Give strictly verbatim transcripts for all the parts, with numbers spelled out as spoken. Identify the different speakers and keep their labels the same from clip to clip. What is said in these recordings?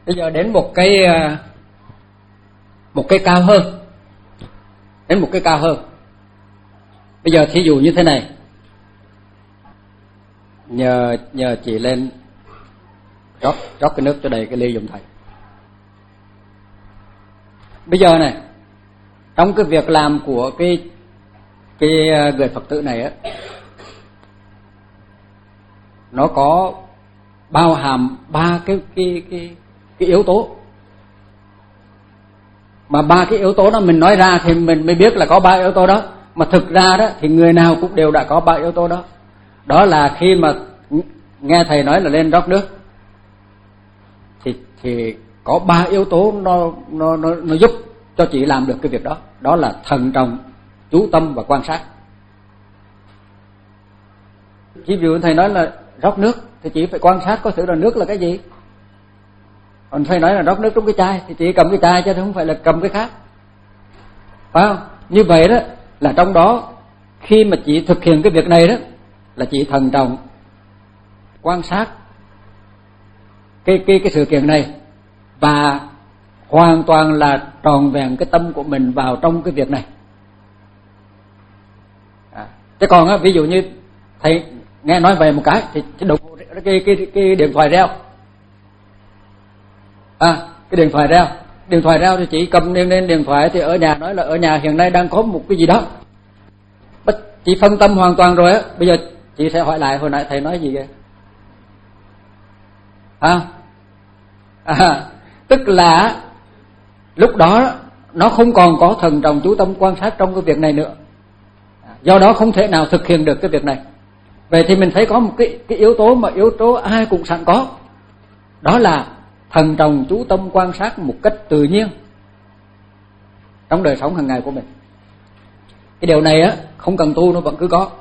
Speaker 1: Bây giờ đến một cái một cái cao hơn, đến một cái cao hơn. Bây giờ thí dụ như thế này, nhờ nhờ chị lên rót rót cái nước cho đầy cái ly giùm thầy. Bây giờ này, trong cái việc làm của cái cái người Phật tử này á, nó có bao hàm ba cái cái cái cái yếu tố. Mà ba cái yếu tố đó mình nói ra thì mình mới biết là có ba yếu tố đó, mà thực ra đó thì người nào cũng đều đã có ba yếu tố đó. Đó là khi mà nghe thầy nói là lên rót nước thì thì có ba yếu tố nó nó nó nó giúp cho chị làm được cái việc đó. Đó là thận trọng, chú tâm và quan sát. Ví dụ thầy nói là rót nước thì chị phải quan sát có thử là nước là cái gì. Còn thầy nói là rót nước trong cái chai thì chị cầm cái chai chứ không phải là cầm cái khác, phải không? Như vậy đó là trong đó khi mà chị thực hiện cái việc này đó là chị thận trọng quan sát cái cái cái sự kiện này và hoàn toàn là tròn vẹn cái tâm của mình vào trong cái việc này. À, chứ còn á, ví dụ như thầy nghe nói về một cái thì cái đồng cái cái cái điện thoại reo, à cái điện thoại reo, điện thoại reo thì chị cầm lên lên điện thoại thì ở nhà nói là ở nhà hiện nay đang có một cái gì đó, chị phân tâm hoàn toàn rồi á. Bây giờ chị sẽ hỏi lại hồi nãy thầy nói gì vậy? À, à, tức là lúc đó nó không còn có thận trọng chú tâm quan sát trong cái việc này nữa, do đó không thể nào thực hiện được cái việc này. Vậy thì mình thấy có một cái, cái yếu tố mà yếu tố ai cũng sẵn có, đó là thận trọng chú tâm quan sát một cách tự nhiên trong đời sống hàng ngày của mình. Cái điều này á không cần tu nó vẫn cứ có.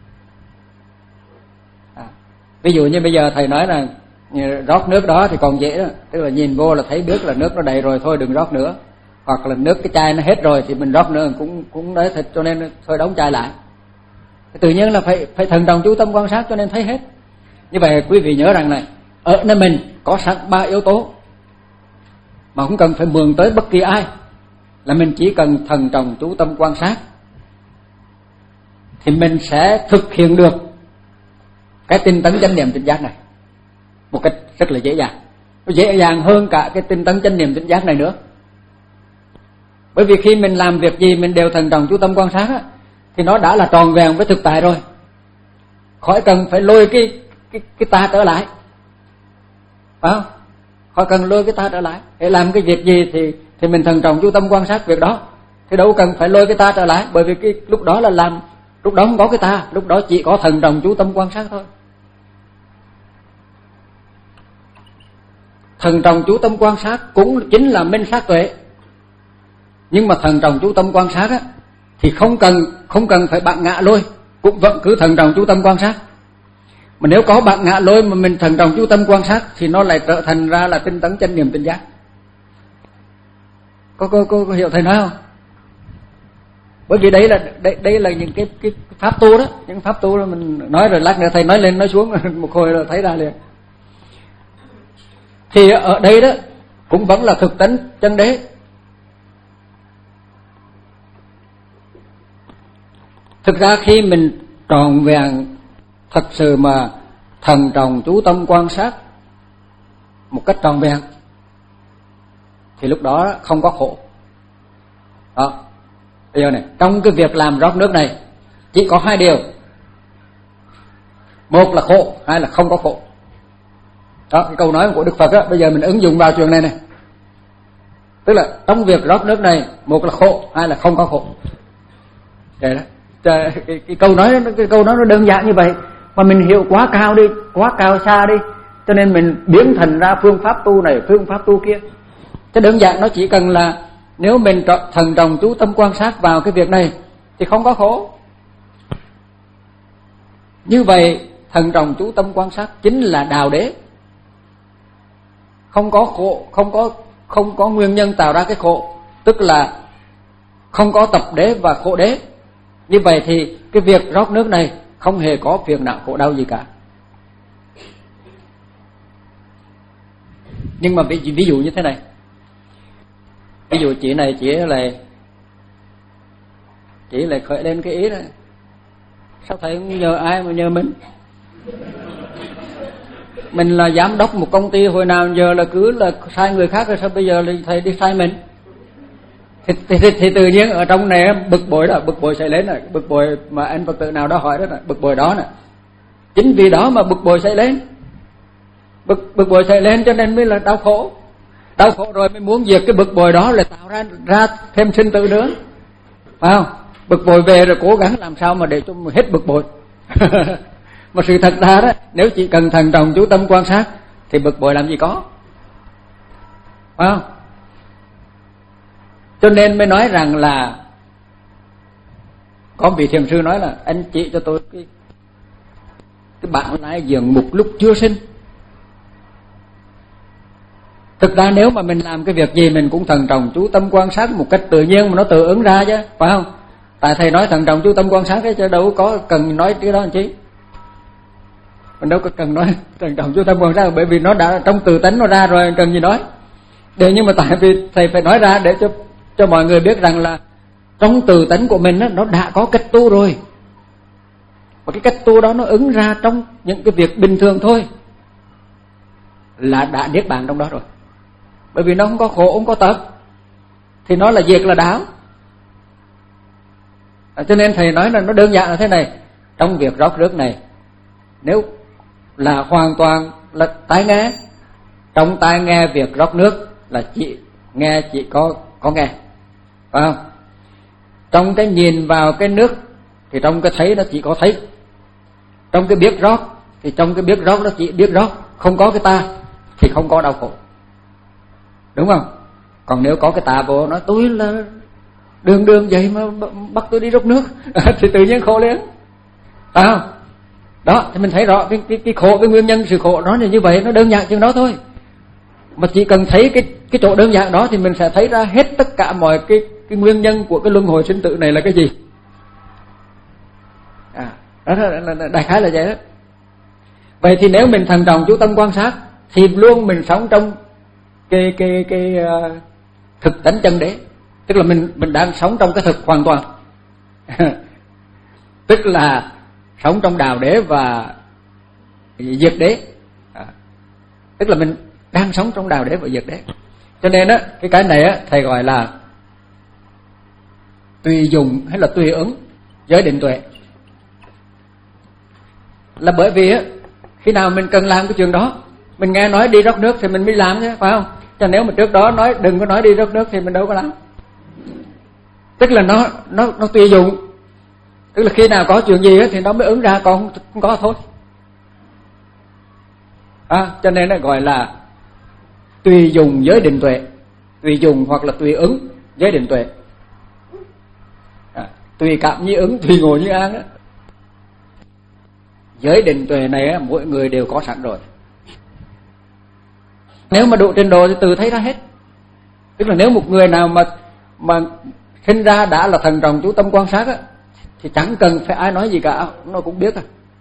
Speaker 1: À, ví dụ như bây giờ thầy nói là rót nước đó thì còn dễ đó, tức là nhìn vô là thấy biết là nước nó đầy rồi, thôi đừng rót nữa. Hoặc là nước cái chai nó hết rồi thì mình rót nữa cũng cũng đấy, thật cho nên thôi đóng chai lại. Tự nhiên là phải phải thận trọng chú tâm quan sát cho nên thấy hết. Như vậy quý vị nhớ rằng này, ở nơi mình có sẵn ba yếu tố mà không cần phải mượn tới bất kỳ ai, là mình chỉ cần thận trọng chú tâm quan sát thì mình sẽ thực hiện được cái tinh tấn chánh niệm tỉnh giác này một cách rất là dễ dàng. Nó dễ dàng hơn cả cái tinh tấn chánh niệm tỉnh giác này nữa. Bởi vì khi mình làm việc gì mình đều thận trọng chú tâm quan sát á, thì nó đã là tròn vẹn với thực tại rồi, khỏi cần phải lôi cái cái cái ta trở lại, phải không? Khỏi cần lôi cái ta trở lại. Để làm cái việc gì thì thì mình thận trọng chú tâm quan sát việc đó, thì đâu cần phải lôi cái ta trở lại, bởi vì cái lúc đó là làm, lúc đó không có cái ta, lúc đó chỉ có thận trọng chú tâm quan sát thôi. Thận trọng chú tâm quan sát cũng chính là minh sát tuệ. Nhưng mà thận trọng chú tâm quan sát á thì không cần không cần phải bạn ngã lôi, cũng vẫn cứ thận trọng chú tâm quan sát. Mà nếu có bạn ngã lôi mà mình thận trọng chú tâm quan sát thì nó lại trở thành ra là tinh tấn chánh niệm tỉnh giác. Có có có, có hiểu thầy nói không? Bởi vì đấy là đây, đây là những cái cái pháp tu đó, những pháp tu đó mình nói rồi lát nữa thầy nói lên nói xuống một hồi là thấy ra liền. Thì ở đây đó cũng vẫn là thực tánh chân đế. Thực ra khi mình tròn vẹn thật sự mà thần trọng chú tâm quan sát một cách tròn vẹn thì lúc đó không có khổ. Đó. Bây giờ này, trong cái việc làm rót nước này chỉ có hai điều. Một là khổ, hai là không có khổ. Đó, cái câu nói của Đức Phật đó, bây giờ mình ứng dụng vào chuyện này này. Tức là trong việc rót nước này, một là khổ, hai là không có khổ. Vậy đó. Cái, cái, cái câu nói cái câu nói nó đơn giản như vậy mà mình hiểu quá cao đi, quá cao xa đi, cho nên mình biến thành ra phương pháp tu này, phương pháp tu kia. Cái đơn giản nó chỉ cần là nếu mình thần trọng chú tâm quan sát vào cái việc này thì không có khổ. Như vậy thần trọng chú tâm quan sát chính là đạo đế. Không có khổ, không có không có nguyên nhân tạo ra cái khổ, tức là không có tập đế và khổ đế. Như vậy thì cái việc rót nước này không hề có phiền não khổ đau gì cả. Nhưng mà ví, ví dụ như thế này, ví dụ chị này chị lại chị lại khởi lên cái ý đó, sao thầy không nhờ ai mà nhờ mình? Mình là giám đốc một công ty, hồi nào giờ là cứ là sai người khác, rồi sao bây giờ là thầy đi sai mình? Thì, thì, thì, thì tự nhiên ở trong này bực bội đó, bực bội xảy lên rồi, bực bội mà anh Phật tử nào đó hỏi đó, là bực bội đó nè. Chính vì đó mà bực bội xảy lên, bực bực bội xảy lên cho nên mới là đau khổ, đau khổ rồi mới muốn diệt cái bực bội đó, là tạo ra ra thêm sinh tử nữa, phải không? Bực bội về rồi cố gắng làm sao mà để cho hết bực bội. Mà sự thật ra đó, nếu chỉ cần thận trọng chú tâm quan sát thì bực bội làm gì có, phải không? Cho nên mới nói rằng là có vị thiền sư nói là anh chỉ cho tôi cái cái bản lái giường mục lúc chưa sinh. Thực ra nếu mà mình làm cái việc gì mình cũng thận trọng chú tâm quan sát một cách tự nhiên mà nó tự ứng ra chứ, phải không? Tại thầy nói thận trọng chú tâm quan sát đấy chứ đâu có cần nói cái đó làm chi. Mình đâu có cần nói thận trọng chú tâm quan sát, bởi vì nó đã trong tự tánh nó ra rồi, cần gì nói. Để nhưng mà tại vì thầy phải nói ra để cho cho mọi người biết rằng là trong tự tánh của mình đó, nó đã có cách tu rồi. Và cái cách tu đó nó ứng ra trong những cái việc bình thường thôi là đã niết bàn trong đó rồi. Bởi vì nó không có khổ, không có tập, thì nó là diệt là đạo. À, cho nên thầy nói là nó đơn giản là thế này. Trong việc rót nước này, nếu là hoàn toàn là tai nghe, trong tai nghe việc rót nước là chị nghe, chị có có nghe, phải không? Trong cái nhìn vào cái nước thì trong cái thấy nó chỉ có thấy. Trong cái biết rót thì trong cái biết rót nó chỉ biết rót, không có cái ta thì không có đau khổ, đúng không? Còn nếu có cái ta vô nói tôi là đường đường vậy mà bắt tôi đi rót nước thì tự nhiên khổ liền, phải không? Đó thì mình thấy rõ cái cái, cái khổ, cái nguyên nhân sự khổ nó là như vậy, nó đơn giản chừng đó thôi. Mà chỉ cần thấy cái cái chỗ đơn giản đó thì mình sẽ thấy ra hết tất cả mọi cái cái nguyên nhân của cái luân hồi sinh tử này là cái gì. À, đó là, là, là đại khái là vậy đó. Vậy thì nếu mình thận trọng chú tâm quan sát thì luôn mình sống trong cái cái cái uh, thực tánh chân đế, tức là mình mình đang sống trong cái thực hoàn toàn. Tức là sống trong đạo đế và diệt đế. À, tức là mình đang sống trong đạo đế và diệt đế. Cho nên á cái cái này á thầy gọi là tùy dùng hay là tùy ứng giới định tuệ. Là bởi vì á khi nào mình cần làm cái chuyện đó, mình nghe nói đi rót nước thì mình mới làm chứ, phải không? Cho nếu mà trước đó nói đừng có nói đi rót nước thì mình đâu có làm. Tức là nó nó nó tùy dụng. Tức là khi nào có chuyện gì á thì nó mới ứng ra, còn không có thôi. À, cho nên nó gọi là tùy dùng giới định tuệ, tùy dùng hoặc là tùy ứng giới định tuệ. À, tùy cảm như ứng, tùy ngộ như an á. Giới định tuệ này á, mỗi người đều có sẵn rồi. Nếu mà độ trình độ thì tự thấy ra hết. Tức là nếu một người nào mà mà sinh ra đã là thần trọng chú tâm quan sát á, thì chẳng cần phải ai nói gì cả, nó cũng biết à.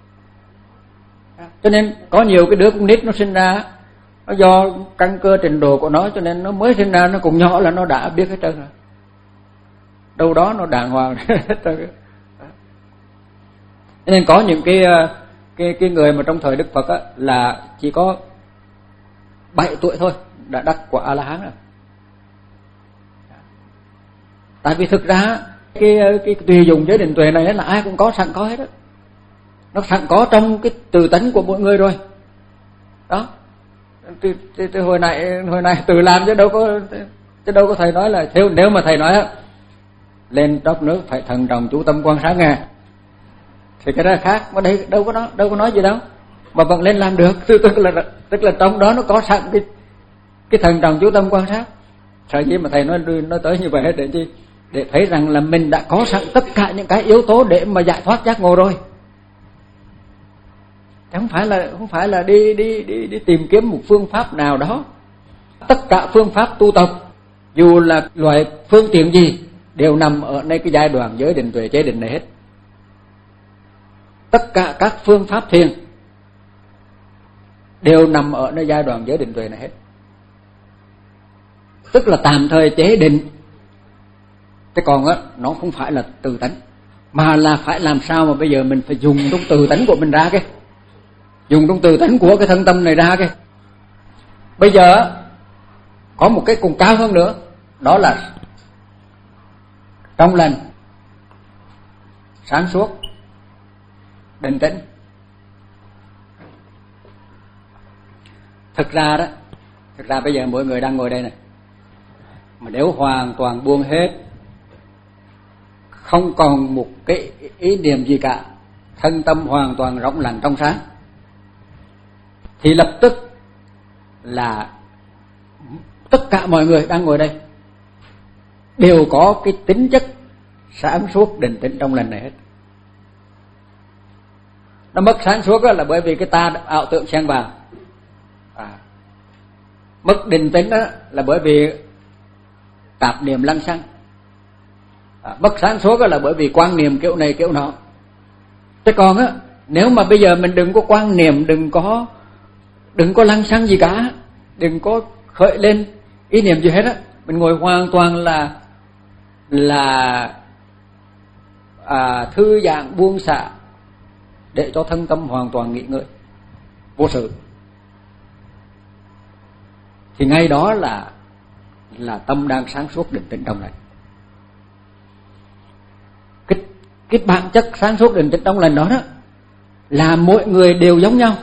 Speaker 1: Cho nên có nhiều cái đứa con nít nó sinh ra, nó do căn cơ trình độ của nó cho nên nó mới sinh ra nó cũng nhỏ là nó đã biết hết trơn rồi. Đâu đó nó đàng hoàng hết trơn. Cho nên có những cái cái cái người mà trong thời Đức Phật á là chỉ có bảy tuổi thôi đã đắc quả A La Hán rồi. Tại vì thực ra cái cái tùy dùng giới định tuệ này là ai cũng có sẵn có hết á. Nó sẵn có trong cái tự tánh của mỗi người rồi. Đó. Từ, từ, từ hồi này hồi này tự làm chứ đâu có chứ đâu có thầy nói là theo, nếu mà thầy nói á lên rót nước phải thận trọng chú tâm quan sát nghe thì cái đó là khác, mà đây đâu có nói đâu có nói gì đâu mà vẫn lên làm được. Tức là tức là trong đó nó có sẵn cái cái thận trọng chú tâm quan sát. Sở dĩ mà thầy nói nói tới như vậy để chi? Để thấy rằng là mình đã có sẵn tất cả những cái yếu tố để mà giải thoát giác ngộ rồi. Không phải là không phải là đi đi đi đi tìm kiếm một phương pháp nào đó. Tất cả phương pháp tu tập, dù là loại phương tiện gì, đều nằm ở nơi cái giai đoạn giới định tuệ chế định này hết. Tất cả các phương pháp thiền đều nằm ở nơi giai đoạn giới định tuệ này hết. tức là tạm thời chế định. Thế còn á, nó không phải là từ tánh, mà là phải làm sao mà bây giờ mình phải dùng trong từ tánh của mình ra cái, dùng trong từ tánh của cái thân tâm này ra cái. Bây giờ có một cái cùng cao hơn nữa, đó là trong lành, sáng suốt, định tĩnh. Thực ra đó, thực ra bây giờ mỗi người đang ngồi đây này, mà nếu hoàn toàn buông hết, không còn một cái ý niệm gì cả, thân tâm hoàn toàn rộng lặng trong sáng, thì lập tức là tất cả mọi người đang ngồi đây đều có cái tính chất sáng suốt định tĩnh trong lành này hết. Nó mất sáng suốt đó là bởi vì cái ta ảo tưởng xen vào, à, mất định tĩnh đó là bởi vì tạp niệm lăng xăng, à, mất sáng suốt đó là bởi vì quan niệm kiểu này kiểu nọ. Thế còn á, nếu mà bây giờ mình đừng có quan niệm, đừng có đừng có lăng xăng gì cả, đừng có khởi lên ý niệm gì hết á, mình ngồi hoàn toàn là là à, thư giãn buông xả, để cho thân tâm hoàn toàn nghỉ ngơi vô sự, thì ngay đó là là tâm đang sáng suốt định tĩnh trong lành. Cái cái bản chất sáng suốt định tĩnh trong lành đó đó là mỗi người đều giống nhau.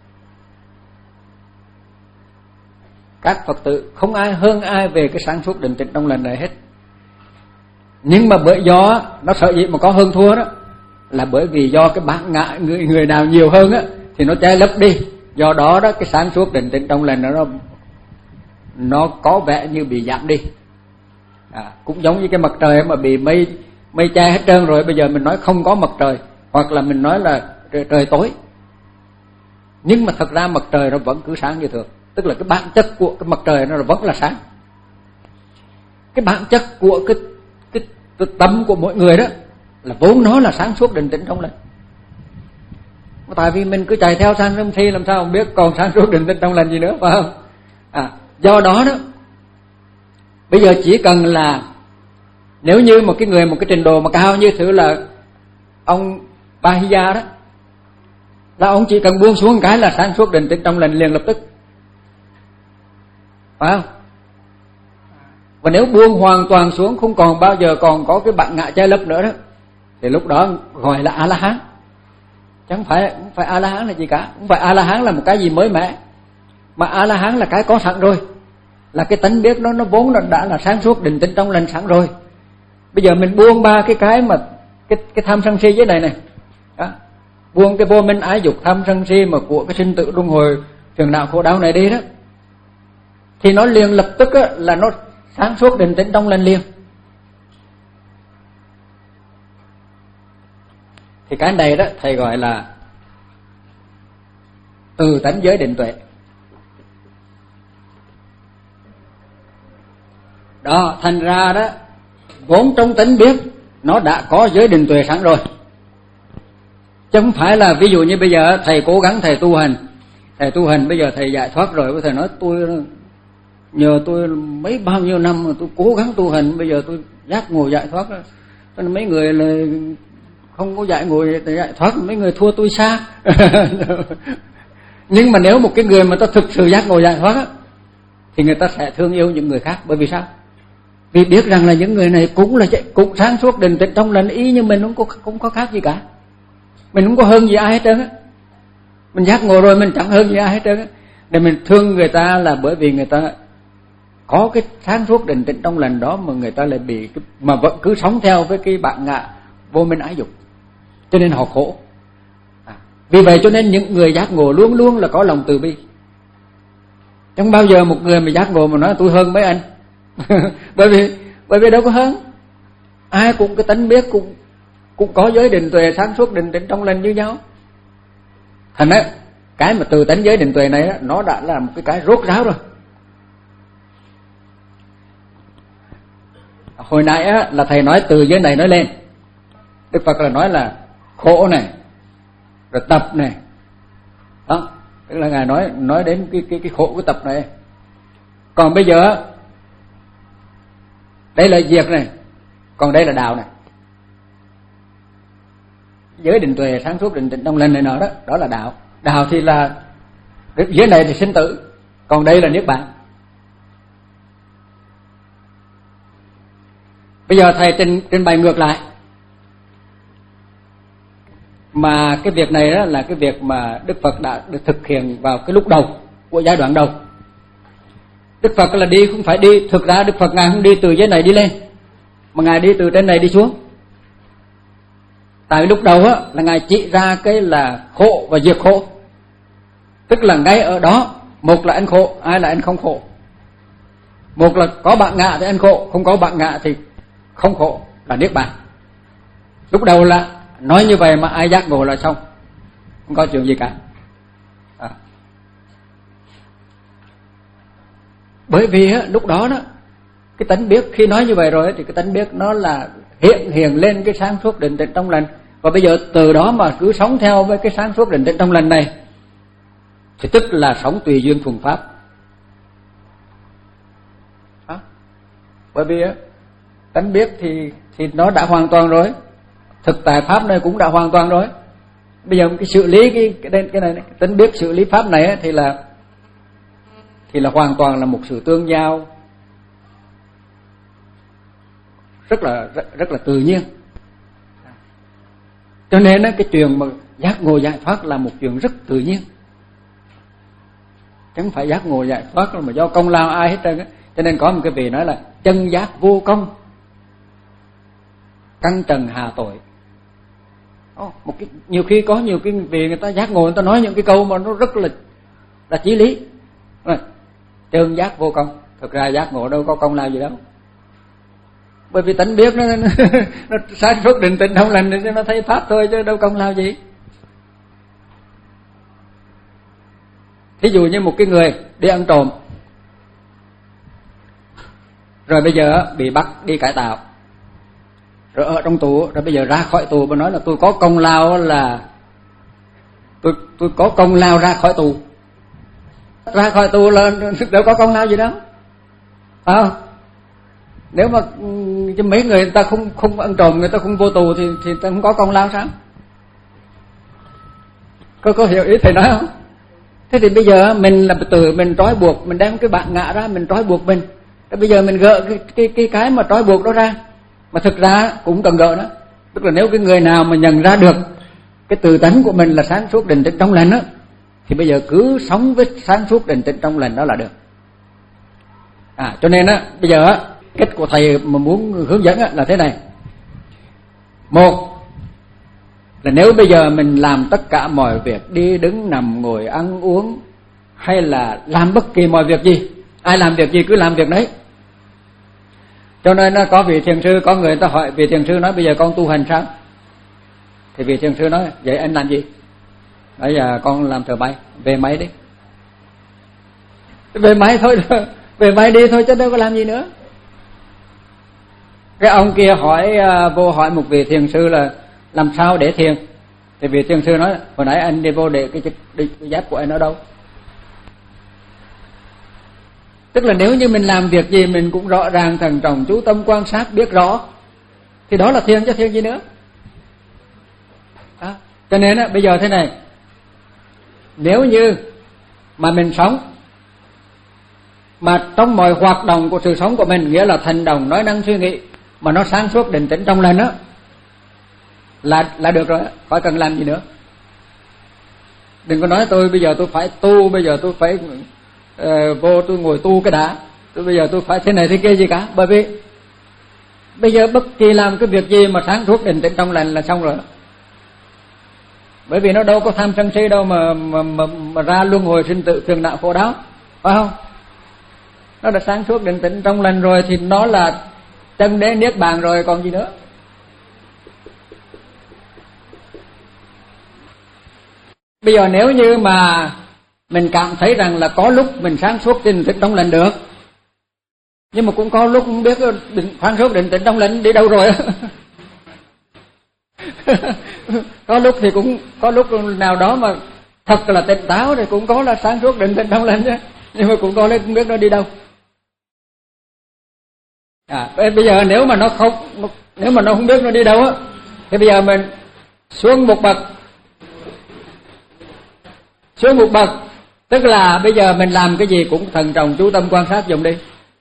Speaker 1: Các Phật tử không ai hơn ai về cái sáng suốt định tĩnh trong lành này hết. Nhưng mà bởi do nó sợ gì mà có hơn thua đó, là bởi vì do cái bản ngã người người nào nhiều hơn á thì nó che lấp đi. Do đó đó cái sáng suốt định tĩnh trong lành nó nó có vẻ như bị giảm đi. À, cũng giống như cái mặt trời mà bị mây mây che hết trơn rồi, bây giờ mình nói không có mặt trời, hoặc là mình nói là trời, trời tối, nhưng mà thật ra mặt trời nó vẫn cứ sáng như thường. Tức là cái bản chất của cái mặt trời nó vẫn là sáng. Cái bản chất của cái cái, cái tâm của mỗi người đó là vốn nó là sáng suốt định tĩnh trong lành. Tại vì mình cứ chạy theo sang sân si làm sao không biết còn sáng suốt định tĩnh trong lành gì nữa, phải không? À, do đó đó bây giờ chỉ cần là nếu như một cái người một cái trình độ mà cao như thứ là ông Bahiya đó, là ông chỉ cần buông xuống cái là sáng suốt định tĩnh trong lành liền lập tức, phải không? Và nếu buông hoàn toàn xuống, không còn bao giờ còn có cái bản ngã che lấp nữa đó, thì lúc đó gọi là A-la-hán. Chẳng phải không phải A-la-hán là gì cả, không phải A-la-hán là một cái gì mới mẻ, mà A-la-hán là cái có sẵn rồi, là cái tánh biết nó nó vốn là đã là sáng suốt định tĩnh trong lành sẵn rồi. Bây giờ mình buông ba cái cái mà cái cái tham sân si dưới này này, đó, buông cái vô minh ái dục tham sân si mà của cái sinh tử luân hồi phiền não khổ đau này đi đó, thì nó liền lập tức á, là nó sáng suốt định tĩnh trong lành liền. Thì cái này đó thầy gọi là từ tánh giới định tuệ. Đó, thành ra đó vốn trong tánh biết nó đã có giới định tuệ sẵn rồi. Chứ không phải là ví dụ như bây giờ thầy cố gắng thầy tu hành, thầy tu hành bây giờ thầy giải thoát rồi, thầy nói tôi nhờ tôi mấy bao nhiêu năm mà tôi cố gắng tu hành, bây giờ tôi giác ngộ giải thoát. Cho nên mấy người là không có giải ngộ giải thoát, mấy người thua tôi xa. Nhưng mà nếu một cái người mà ta thực sự giác ngộ giải thoát á, thì người ta sẽ thương yêu những người khác. Bởi vì sao? Vì biết rằng là những người này cũng là cũng sáng suốt định tĩnh trong lành ý như mình, không có không có khác gì cả. Mình không có hơn gì ai hết trơn á. Mình giác ngộ rồi mình chẳng hơn gì ai hết trơn á. Để mình thương người ta là bởi vì người ta có cái sáng suốt định tĩnh trong lành đó, mà người ta lại bị mà vẫn cứ sống theo với cái bản ngã vô minh ái dục, cho nên họ khổ. À, vì vậy cho nên những người giác ngộ luôn luôn là có lòng từ bi. Chẳng bao giờ một người mà giác ngộ mà nói tôi hơn mấy anh. bởi vì bởi vì đâu có hơn, ai cũng cái tánh biết, cũng cũng có giới định tuệ sáng suốt định tĩnh trong lành như nhau. Thành á, cái mà từ tánh giới định tuệ này á, nó đã là một cái cái rốt ráo rồi. Hồi nãy á, là thầy nói từ giới này nói lên, Đức Phật là nói là khổ này, rồi tập này, đó, tức là ngài nói nói đến cái cái cái khổ của tập này. Còn bây giờ Đây là diệt này, còn đây là đạo này. Giới định tuệ, sáng suốt, định tĩnh trong lành này nọ đó, đó là đạo. Đạo thì là dưới này thì sinh tử, còn đây là niết bàn. Bây giờ thầy trình trình bày ngược lại, mà cái việc này đó là cái việc mà Đức Phật đã được thực hiện vào cái lúc đầu của giai đoạn đầu. Đức Phật là đi không phải đi, thực ra Đức Phật ngài không đi từ dưới này đi lên, mà ngài đi từ trên này đi xuống. Tại lúc đầu á là ngài chỉ ra cái là khổ và diệt khổ, tức là ngay ở đó, một là anh khổ, hai là anh không khổ. Một là có bạn ngạ thì anh khổ, không có bạn ngạ thì không khổ, là niết bàn. Lúc đầu là nói như vậy mà ai giác ngộ là xong, không có chuyện gì cả. À. Bởi vì á, lúc đó đó cái tánh biết, khi nói như vậy rồi thì cái tánh biết nó là hiện hiện lên cái sáng suốt định tĩnh trong lành. Và bây giờ từ đó mà cứ sống theo với cái sáng suốt định tĩnh trong lành này thì tức là sống tùy duyên thuần pháp. À. Bởi vì á, tánh biết thì thì nó đã hoàn toàn rồi, thực tại pháp này cũng đã hoàn toàn rồi. Bây giờ cái xử lý cái cái cái này, cái tánh biết xử lý pháp này thì là thì là hoàn toàn là một sự tương giao rất là rất, rất là tự nhiên. Cho nên cái chuyện mà giác ngộ giải thoát là một chuyện rất tự nhiên, chứ không phải giác ngộ giải thoát mà do công lao ai hết trơn. Cho nên có một cái vị nói là chân giác vô công, căn trần hà tội. Oh, một cái, nhiều khi có nhiều cái vị người ta giác ngộ, người ta nói những cái câu mà nó rất là là chí lý. Rồi, chân giác vô công, thực ra giác ngộ đâu có công lao gì đâu. Bởi vì tánh biết nó, nó, nó sáng suốt định tĩnh không lành thì nó thấy pháp thôi chứ đâu công lao gì. Thí dụ như một cái người đi ăn trộm, rồi bây giờ bị bắt đi cải tạo, rồi ở trong tù, rồi bây giờ ra khỏi tù và nói là tôi có công lao là tôi tôi có công lao ra khỏi tù. Ra khỏi tù là đâu có công lao gì đâu, phải không? Nếu mà cho mấy người, người ta không không ăn trộm, người ta không vô tù thì thì ta không có công lao sao? Có có hiểu ý thầy nói không? Thế thì bây giờ mình là từ mình trói buộc, mình đem cái bạn ngạ ra, mình trói buộc mình. Thế bây giờ mình gỡ cái cái cái cái mà trói buộc đó ra, mà thực ra cũng cần gỡ đó. Tức là nếu cái người nào mà nhận ra được cái tự tánh của mình là sáng suốt định tĩnh trong lành đó, thì bây giờ cứ sống với sáng suốt định tĩnh trong lành đó là được. À, cho nên á bây giờ á, cách của thầy mà muốn hướng dẫn á là thế này. Một là nếu bây giờ mình làm tất cả mọi việc, đi đứng nằm ngồi ăn uống, hay là làm bất kỳ mọi việc gì, ai làm việc gì cứ làm việc đấy. Cho nên có vị thiền sư, có người ta hỏi vị thiền sư nói bây giờ con tu hành sao? Thì vị thiền sư nói vậy anh làm gì? Bây giờ con làm thợ bay, về máy đi. Về máy thôi, về máy đi thôi chứ đâu có làm gì nữa. Cái ông kia hỏi vô hỏi một vị thiền sư là làm sao để thiền? Thì vị thiền sư nói hồi nãy anh đi vô để cái cái giác của anh ở đâu? Tức là nếu như mình làm việc gì mình cũng rõ ràng, thận trọng, chú tâm quan sát, biết rõ, thì đó là thiền chứ thiền gì nữa. Đó. Cho nên á, bây giờ thế này, nếu như mà mình sống mà trong mọi hoạt động của sự sống của mình, nghĩa là hành động, nói năng, suy nghĩ mà nó sáng suốt định tĩnh trong lành á, là là được rồi, khỏi cần làm gì nữa. Đừng có nói tôi bây giờ tôi phải tu, bây giờ tôi phải uh, vô tôi ngồi tu cái đã, tôi bây giờ tôi phải thế này thế kia gì cả. Bởi vì bây giờ bất kỳ làm cái việc gì mà sáng suốt định tĩnh trong lành là xong rồi. Bởi vì nó đâu có tham sân si đâu mà mà, mà mà ra luân hồi sinh tử phiền não khổ đau, phải không? Nó đã sáng suốt định tĩnh trong lành rồi thì nó là chân đế niết bàn rồi, còn gì nữa. Bây giờ nếu như mà mình cảm thấy rằng là có lúc mình sáng suốt định tĩnh trong lành được, nhưng mà cũng có lúc không biết định, sáng suốt định tĩnh trong lành đi đâu rồi. Có lúc thì cũng có lúc nào đó mà thật là tỉnh táo thì cũng có là sáng suốt định tĩnh trong lành chứ, nhưng mà cũng có lúc không biết nó đi đâu. À, bây giờ nếu mà nó không nếu mà nó không biết nó đi đâu á, thì bây giờ mình xuống một bậc, xuống một bậc, tức là bây giờ mình làm cái gì cũng thận trọng chú tâm quan sát dùng đi.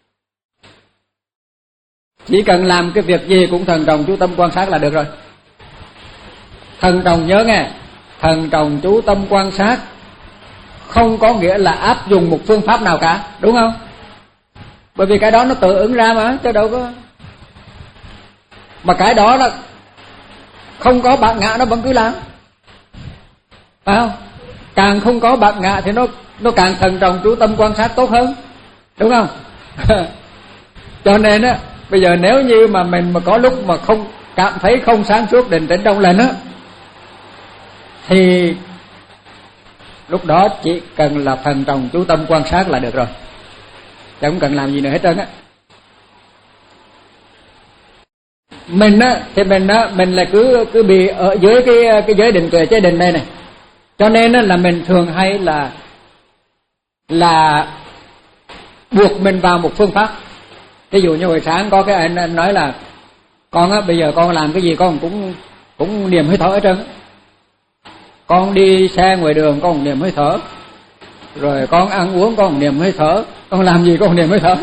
Speaker 1: Chỉ cần làm cái việc gì cũng thận trọng chú tâm quan sát là được rồi. Thận trọng nhớ nghe, thận trọng chú tâm quan sát không có nghĩa là áp dụng một phương pháp nào cả, đúng không? Bởi vì cái đó nó tự ứng ra mà, chứ đâu có. Mà cái đó là không có bản ngã nó vẫn cứ làm, phải không? Càng không có bản ngã thì nó nó càng thận trọng chú tâm quan sát tốt hơn, đúng không? Cho nên á, bây giờ nếu như mà mình mà có lúc mà không cảm thấy không sáng suốt định tĩnh trong lành á, thì lúc đó chỉ cần là thận trọng chú tâm quan sát là được rồi, chứ không cần làm gì nữa hết trơn á. Mình á thì mình á mình là cứ cứ bị ở dưới cái cái giới định tuệ chế định đây này, cho nên á là mình thường hay là là buộc mình vào một phương pháp. Ví dụ như hồi sáng có cái anh, anh nói là con á bây giờ con làm cái gì con cũng cũng niệm hơi thở hết trơn. Con đi xe ngoài đường con niệm hơi thở, rồi con ăn uống con niệm hơi thở, con làm gì con niệm hơi thở.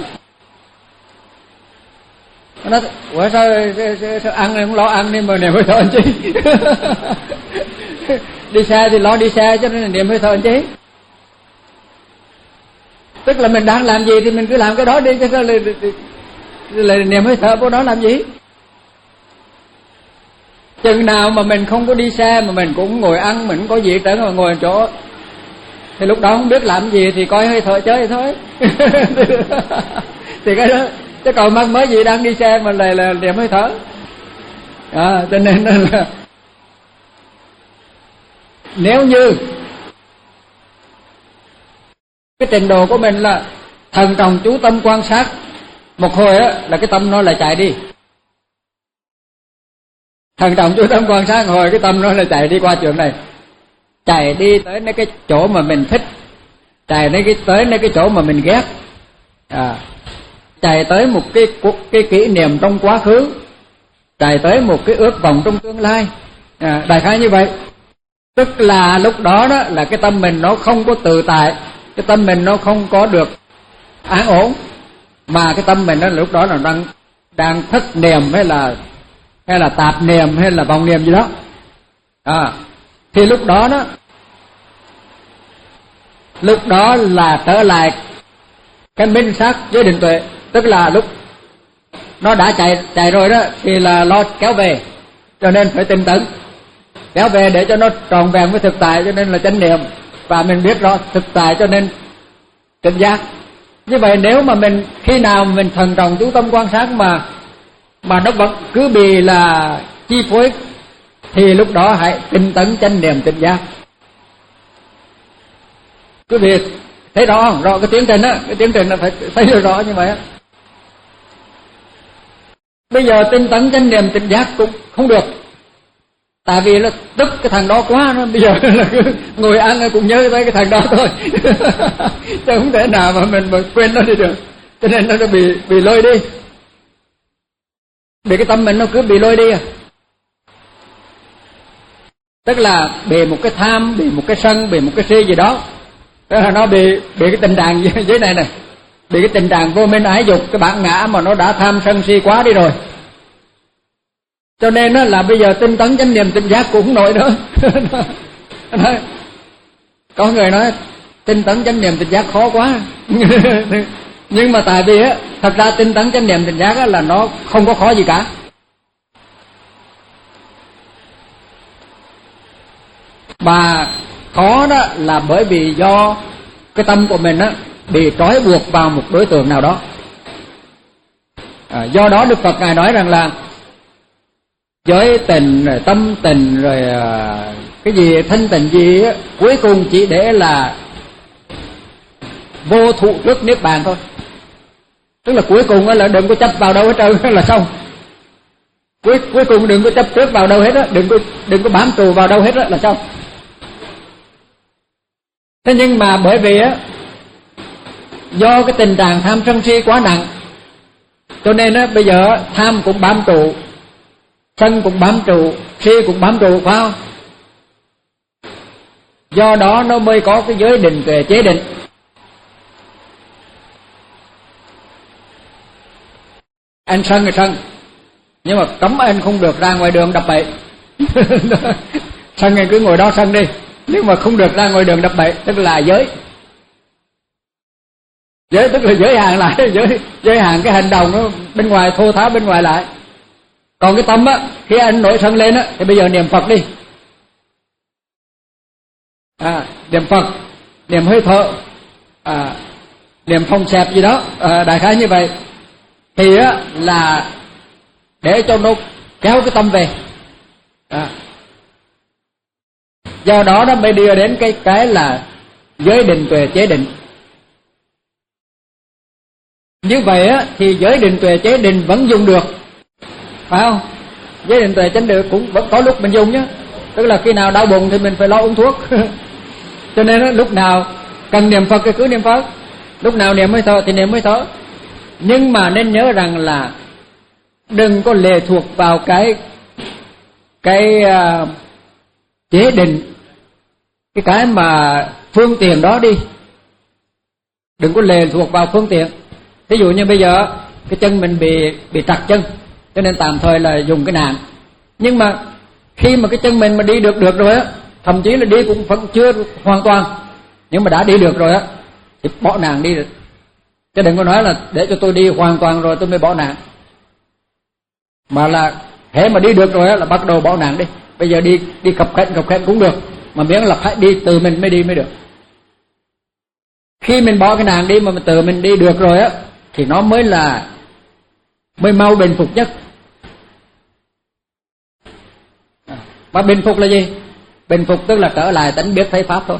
Speaker 1: Nó ủa sao, sao, sao ăn không lo ăn nhưng mà niệm hơi thở anh chi? Đi xe thì lo đi xe cho nên là niệm hơi thở anh chi? Tức là mình đang làm gì thì mình cứ làm cái đó đi, chứ sao lại, lại niệm hơi thở của nó làm gì? Chừng nào mà mình không có đi xe mà mình cũng ngồi ăn, mình không có gì trơn mà ngồi ở chỗ, thì lúc đó không biết làm gì thì coi hơi thở chơi thôi. Thì cái đó, chứ còn mắc mới gì đang đi xe mà lại là niệm hơi thở. À, cho nên là nếu như cái trình độ của mình là thần trọng chú tâm quan sát một hồi á, là cái tâm nó lại chạy đi. Thần trọng chú tâm quan sát hồi cái tâm nó lại chạy đi qua chuyện này, chạy đi tới nơi cái chỗ mà mình thích, chạy đến cái tới nơi cái chỗ mà mình ghét, à, chạy tới một cái cái kỷ niệm trong quá khứ, chạy tới một cái ước vọng trong tương lai, à, đại khái như vậy. Tức là lúc đó đó là cái tâm mình nó không có tự tại, cái tâm mình nó không có được an ổn, mà cái tâm mình đó lúc đó là đang đang thất niệm hay là hay là tạp niệm hay là vọng niệm gì đó, à, thì lúc đó đó lúc đó là trở lại cái minh sát giới định tuệ. Tức là lúc nó đã chạy chạy rồi đó thì là lo kéo về, cho nên phải tinh tấn kéo về để cho nó tròn vẹn với thực tại, cho nên là chánh niệm, và mình biết rõ thực tại cho nên tỉnh giác. Như vậy nếu mà mình khi nào mình thần trọng chú tâm quan sát mà mà nó vẫn cứ bị là chi phối, thì lúc đó hãy tinh tấn chánh niệm tỉnh giác. Quý vị thấy rõ không? Rõ cái tiến trình á, cái tiến trình là phải thấy được rõ như vậy á. Bây giờ tinh tấn chánh niệm tỉnh giác cũng không được, tại vì nó tức cái thằng đó quá, nó bây giờ là cứ ngồi ăn cũng nhớ tới cái thằng đó thôi. Chứ không thể nào mà mình mà quên nó đi được, cho nên nó bị bị lôi đi, bị cái tâm mình nó cứ bị lôi đi à. Tức là bị một cái tham, bị một cái sân, bị một cái si gì đó, tức là nó bị bị cái tình trạng dưới này này, bị cái tình trạng vô minh ái dục, cái bản ngã mà nó đã tham sân si quá đi rồi. Cho nên đó là bây giờ tinh tấn chánh niệm tỉnh giác cũng không nổi nữa. Có người nói tinh tấn chánh niệm tỉnh giác khó quá. Nhưng mà tại vì á, thật ra tinh tấn chánh niệm tỉnh giác á là nó không có khó gì cả. Mà khó đó là bởi vì do cái tâm của mình á bị trói buộc vào một đối tượng nào đó. À, do đó Đức Phật Ngài nói rằng là giới tình rồi tâm tình rồi cái gì thanh tịnh gì á, cuối cùng chỉ để là vô thụ trước niết bàn thôi. Tức là cuối cùng là đừng có chấp vào đâu hết trơn là xong. Cuối cuối cùng đừng có chấp trước vào đâu hết á, đừng có đừng có bám trụ vào đâu hết á là xong. Thế nhưng mà bởi vì á, do cái tình trạng tham sân si quá nặng, Cho nên á, bây giờ tham cũng bám trụ, sân cũng bám trụ, si cũng bám trụ, phải không? Do đó nó mới có cái giới định tuệ chế định. Anh sân thì sân, nhưng mà cấm anh không được ra ngoài đường đập bậy. Sân anh cứ ngồi đó sân đi, nhưng mà không được ra ngoài đường đập bậy, tức là giới. Giới tức là giới hạn lại, giới, giới hạn cái hành động nó bên ngoài, thô tháo bên ngoài lại. Còn cái tâm á, khi anh nổi sân lên á, thì bây giờ niệm Phật đi. À, niệm Phật, niệm hơi thở, à, niệm phong xẹp gì đó, à, đại khái như vậy. Thì á là để cho nó kéo cái tâm về. À, do đó nó mới đưa đến cái cái là giới định tuệ chế định. Như vậy á thì giới định tuệ chế định vẫn dùng được, phải không? Giới định tuệ chế định cũng vẫn có lúc mình dùng nhé. Tức là khi nào đau bụng thì mình phải lo uống thuốc. Cho nên á, lúc nào cần niệm Phật thì cứ niệm Phật, lúc nào niệm hơi thở thì niệm hơi thở. Nhưng mà nên nhớ rằng là đừng có lệ thuộc vào cái cái uh, chế định, cái cái mà phương tiện đó đi. Đừng có lệ thuộc vào phương tiện. Ví dụ như bây giờ cái chân mình bị bị trật chân, cho nên tạm thời là dùng cái nạn. Nhưng mà khi mà cái chân mình mà đi được được rồi á, thậm chí là đi cũng vẫn chưa hoàn toàn, nhưng mà đã đi được rồi á, thì bỏ nạn đi được. Chứ đừng có nói là để cho tôi đi hoàn toàn rồi tôi mới bỏ nạn. Mà là hễ mà đi được rồi á là bắt đầu bỏ nạn đi. Bây giờ đi đi khập khẽnh khập khẽnh cũng được, mà miễn là phải đi từ mình mới đi mới được. Khi mình bỏ cái nạn đi mà mình tự mình đi được rồi á, thì nó mới là mới mau bình phục nhất. Mà bình phục là gì? Bình phục tức là trở lại tánh biết thấy pháp thôi.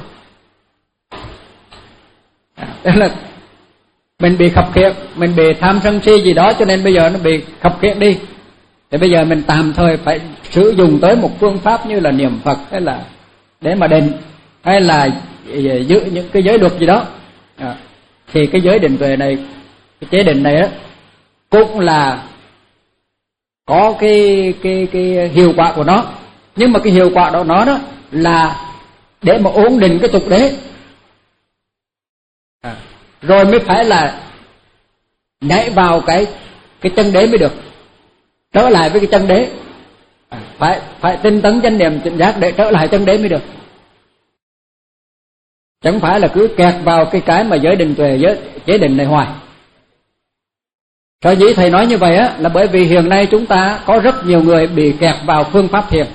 Speaker 1: Tức là mình bị khập khiễng, mình bị tham sân si gì đó, cho nên bây giờ nó bị khập khiễng đi. Thì bây giờ mình tạm thời phải sử dụng tới một phương pháp như là niệm Phật, hay là để mà định, hay là giữ những cái giới luật gì đó. À, thì cái giới định tuệ này, cái chế định này á, cũng là có cái cái cái hiệu quả của nó. Nhưng mà cái hiệu quả đó nó đó là để mà ổn định cái tục đế. À, rồi mới phải là nhảy vào cái cái chân đế mới được, trở lại với cái chân đế. À, phải phải tinh tấn chánh niệm tỉnh giác để trở lại chân đế mới được. Chẳng phải là cứ kẹt vào cái cái mà giới định tuệ, giới chế định này hoài. Sở dĩ thầy nói như vậy á là bởi vì hiện nay chúng ta có rất nhiều người bị kẹt vào phương pháp thiền.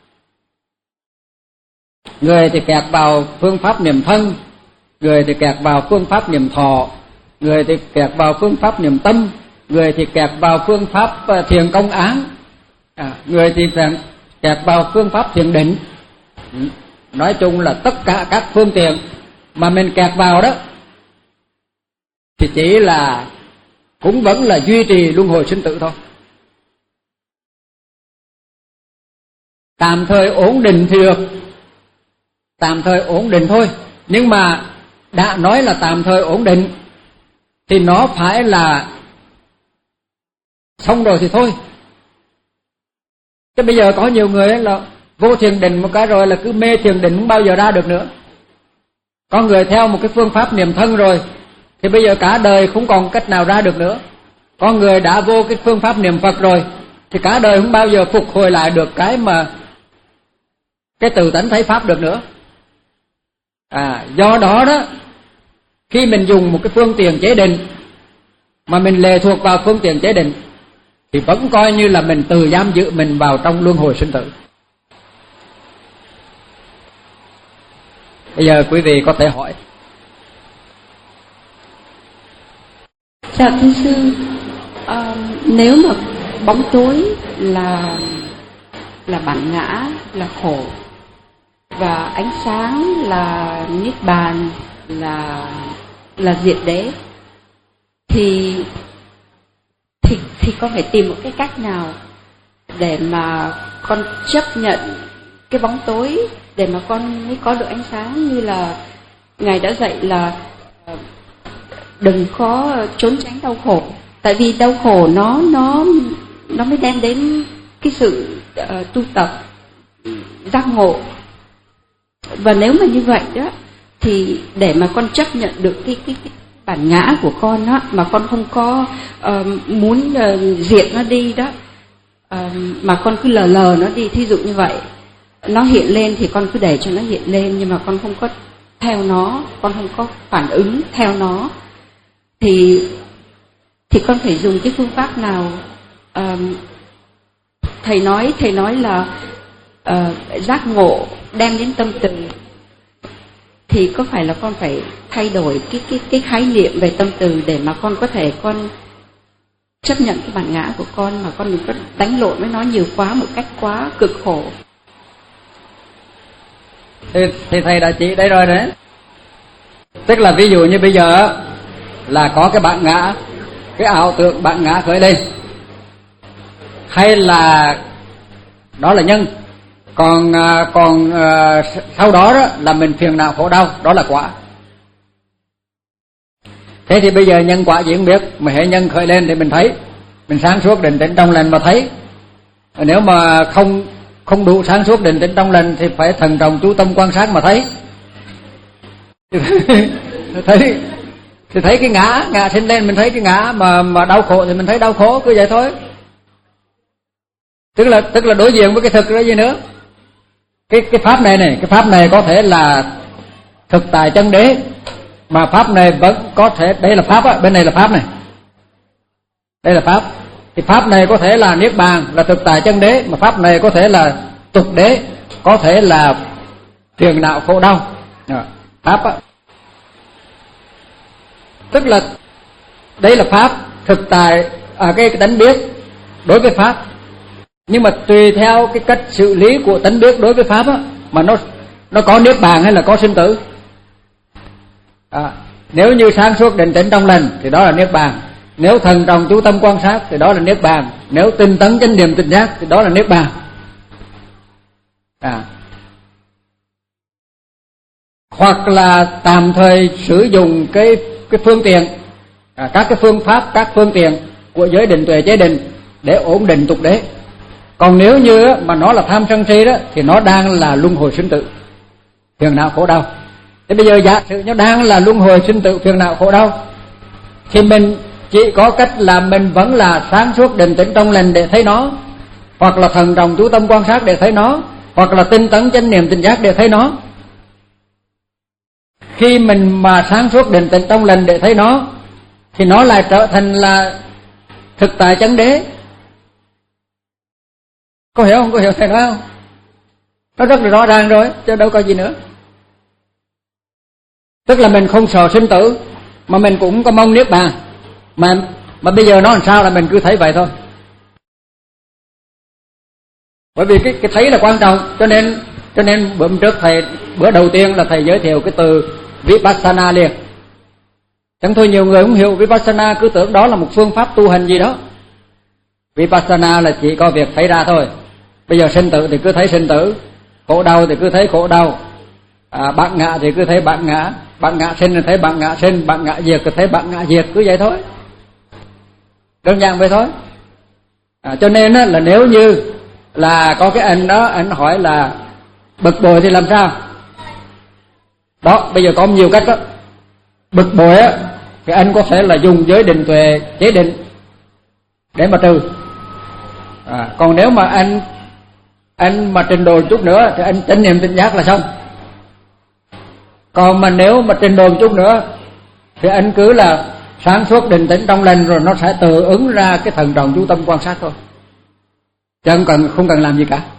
Speaker 1: Người thì kẹt vào phương pháp niệm thân, người thì kẹt vào phương pháp niệm thọ, người thì kẹt vào phương pháp niệm tâm, người thì kẹt vào phương pháp thiền công án, à, người thì kẹt vào phương pháp thiền định. Nói chung là tất cả các phương tiện mà mình kẹt vào đó thì chỉ là cũng vẫn là duy trì luân hồi sinh tử thôi. Tạm thời ổn định thì được, tạm thời ổn định thôi. Nhưng mà đã nói là tạm thời ổn định thì nó phải là xong rồi thì thôi. Chứ bây giờ có nhiều người ấy là vô thiền định một cái rồi là cứ mê thiền định không bao giờ ra được nữa. Có người theo một cái phương pháp niệm thân rồi thì bây giờ cả đời không còn cách nào ra được nữa. Có người đã vô cái phương pháp niệm Phật rồi thì cả đời không bao giờ phục hồi lại được cái mà cái tự tánh thấy pháp được nữa. À, do đó đó, khi mình dùng một cái phương tiện chế định mà mình lệ thuộc vào phương tiện chế định thì vẫn coi như là mình tự giam giữ mình vào trong luân hồi sinh tử. Bây giờ quý vị có thể hỏi.
Speaker 2: Chào thưa sư, à, nếu mà bóng tối là là bản ngã, là khổ, và ánh sáng là niết bàn, là là diệt đế, thì thì thì con phải tìm một cái cách nào để mà con chấp nhận cái bóng tối để mà con mới có được ánh sáng. Như là Ngài đã dạy là đừng có trốn tránh đau khổ, tại vì đau khổ nó nó nó mới đem đến cái sự uh, tu tập giác ngộ. Và nếu mà như vậy đó thì để mà con chấp nhận được cái cái, cái bản ngã của con đó, mà con không có uh, muốn uh, diệt nó đi đó, uh, mà con cứ lờ lờ nó đi, thí dụ như vậy, nó hiện lên thì con cứ để cho nó hiện lên, nhưng mà con không có theo nó, con không có phản ứng theo nó, thì thì con phải dùng cái phương pháp nào? Uh, thầy nói thầy nói là uh, giác ngộ đem đến tâm từ, thì có phải là con phải thay đổi cái cái cái khái niệm về tâm từ để mà con có thể con chấp nhận cái bản ngã của con, mà con đừng có đánh lộn với nó nhiều quá, một cách quá cực khổ.
Speaker 1: Thì, thì thầy đã chỉ đây rồi đấy. Tức là ví dụ như bây giờ là có cái bản ngã, cái ảo tưởng bản ngã khởi lên, hay là đó là nhân, còn còn uh, sau đó, đó là mình phiền não khổ đau, đó là quả. Thế thì bây giờ nhân quả gì không biết, mà hệ nhân khởi lên thì mình thấy, mình sáng suốt định tĩnh trong lành mà thấy. Nếu mà không không đủ sáng suốt định tĩnh trong lành thì phải thần trọng chú tâm quan sát mà thấy. thấy thì thấy cái ngã ngã sinh lên, mình thấy cái ngã, mà mà đau khổ thì mình thấy đau khổ, cứ vậy thôi. Tức là tức là đối diện với cái thực đó gì nữa. Cái cái pháp này này, cái pháp này có thể là thực tại chân đế, mà pháp này vẫn có thể, đây là pháp á, bên này là pháp này, đây là pháp, thì pháp này có thể là niết bàn, là thực tại chân đế, mà pháp này có thể là tục đế, có thể là phiền não khổ đau. Pháp á, tức là đây là pháp thực tại, à, cái, cái tánh biết đối với pháp, nhưng mà tùy theo cái cách xử lý của tánh biết đối với pháp á, mà nó nó có niết bàn hay là có sinh tử. À, nếu như sáng suốt định tĩnh trong lành thì đó là niết bàn, nếu thần trọng chú tâm quan sát thì đó là niết bàn, nếu tinh tấn chánh niệm tỉnh giác thì đó là niết bàn. À, hoặc là tạm thời sử dụng cái cái phương tiện, à, các cái phương pháp, các phương tiện của giới định tuệ chế định để ổn định tục đế. Còn nếu như mà nó là tham sân si đó thì nó đang là luân hồi sinh tử, phiền não khổ đau. Thế bây giờ giả sử nó đang là luân hồi sinh tử, phiền não khổ đau, thì mình chỉ có cách là mình vẫn là sáng suốt định tĩnh trong lành để thấy nó, hoặc là thần trọng chú tâm quan sát để thấy nó, hoặc là tinh tấn chánh niệm tỉnh giác để thấy nó. Khi mình mà sáng suốt định tĩnh trong lành để thấy nó thì nó lại trở thành là thực tại chân đế. Có hiểu không? Có hiểu thầy nói không? Nó rất là rõ ràng rồi, chứ đâu có gì nữa. Tức là mình không sợ sinh tử, mà mình cũng có mong niết bàn, mà mà bây giờ nó làm sao là mình cứ thấy vậy thôi. Bởi vì cái cái thấy là quan trọng, cho nên cho nên bữa trước thầy, bữa đầu tiên là thầy giới thiệu cái từ Vipassana liền. Chẳng thôi nhiều người không hiểu Vipassana, cứ tưởng đó là một phương pháp tu hành gì đó. Vipassana là chỉ có việc thấy ra thôi. Bây giờ sinh tử thì cứ thấy sinh tử, khổ đau thì cứ thấy khổ đau, à, bạn ngã thì cứ thấy bạn ngã, bạn ngã sinh thì thấy bạn ngã sinh, bạn ngã diệt thì thấy bạn ngã diệt, cứ vậy thôi. Đơn giản vậy thôi. À, cho nên á, là nếu như là có cái anh đó, anh hỏi là bực bội thì làm sao? Đó, bây giờ có nhiều cách đó. Bực bội á thì anh có thể là dùng giới định tuệ chế định để mà trừ. À, còn nếu mà anh anh mà trình độ chút nữa thì anh chánh niệm tỉnh giác là xong. Còn mà nếu mà trình độ chút nữa thì anh cứ là sáng suốt định tĩnh trong lành, rồi nó sẽ tự ứng ra cái thần trọng chú tâm quan sát thôi, chứ không cần không cần làm gì cả.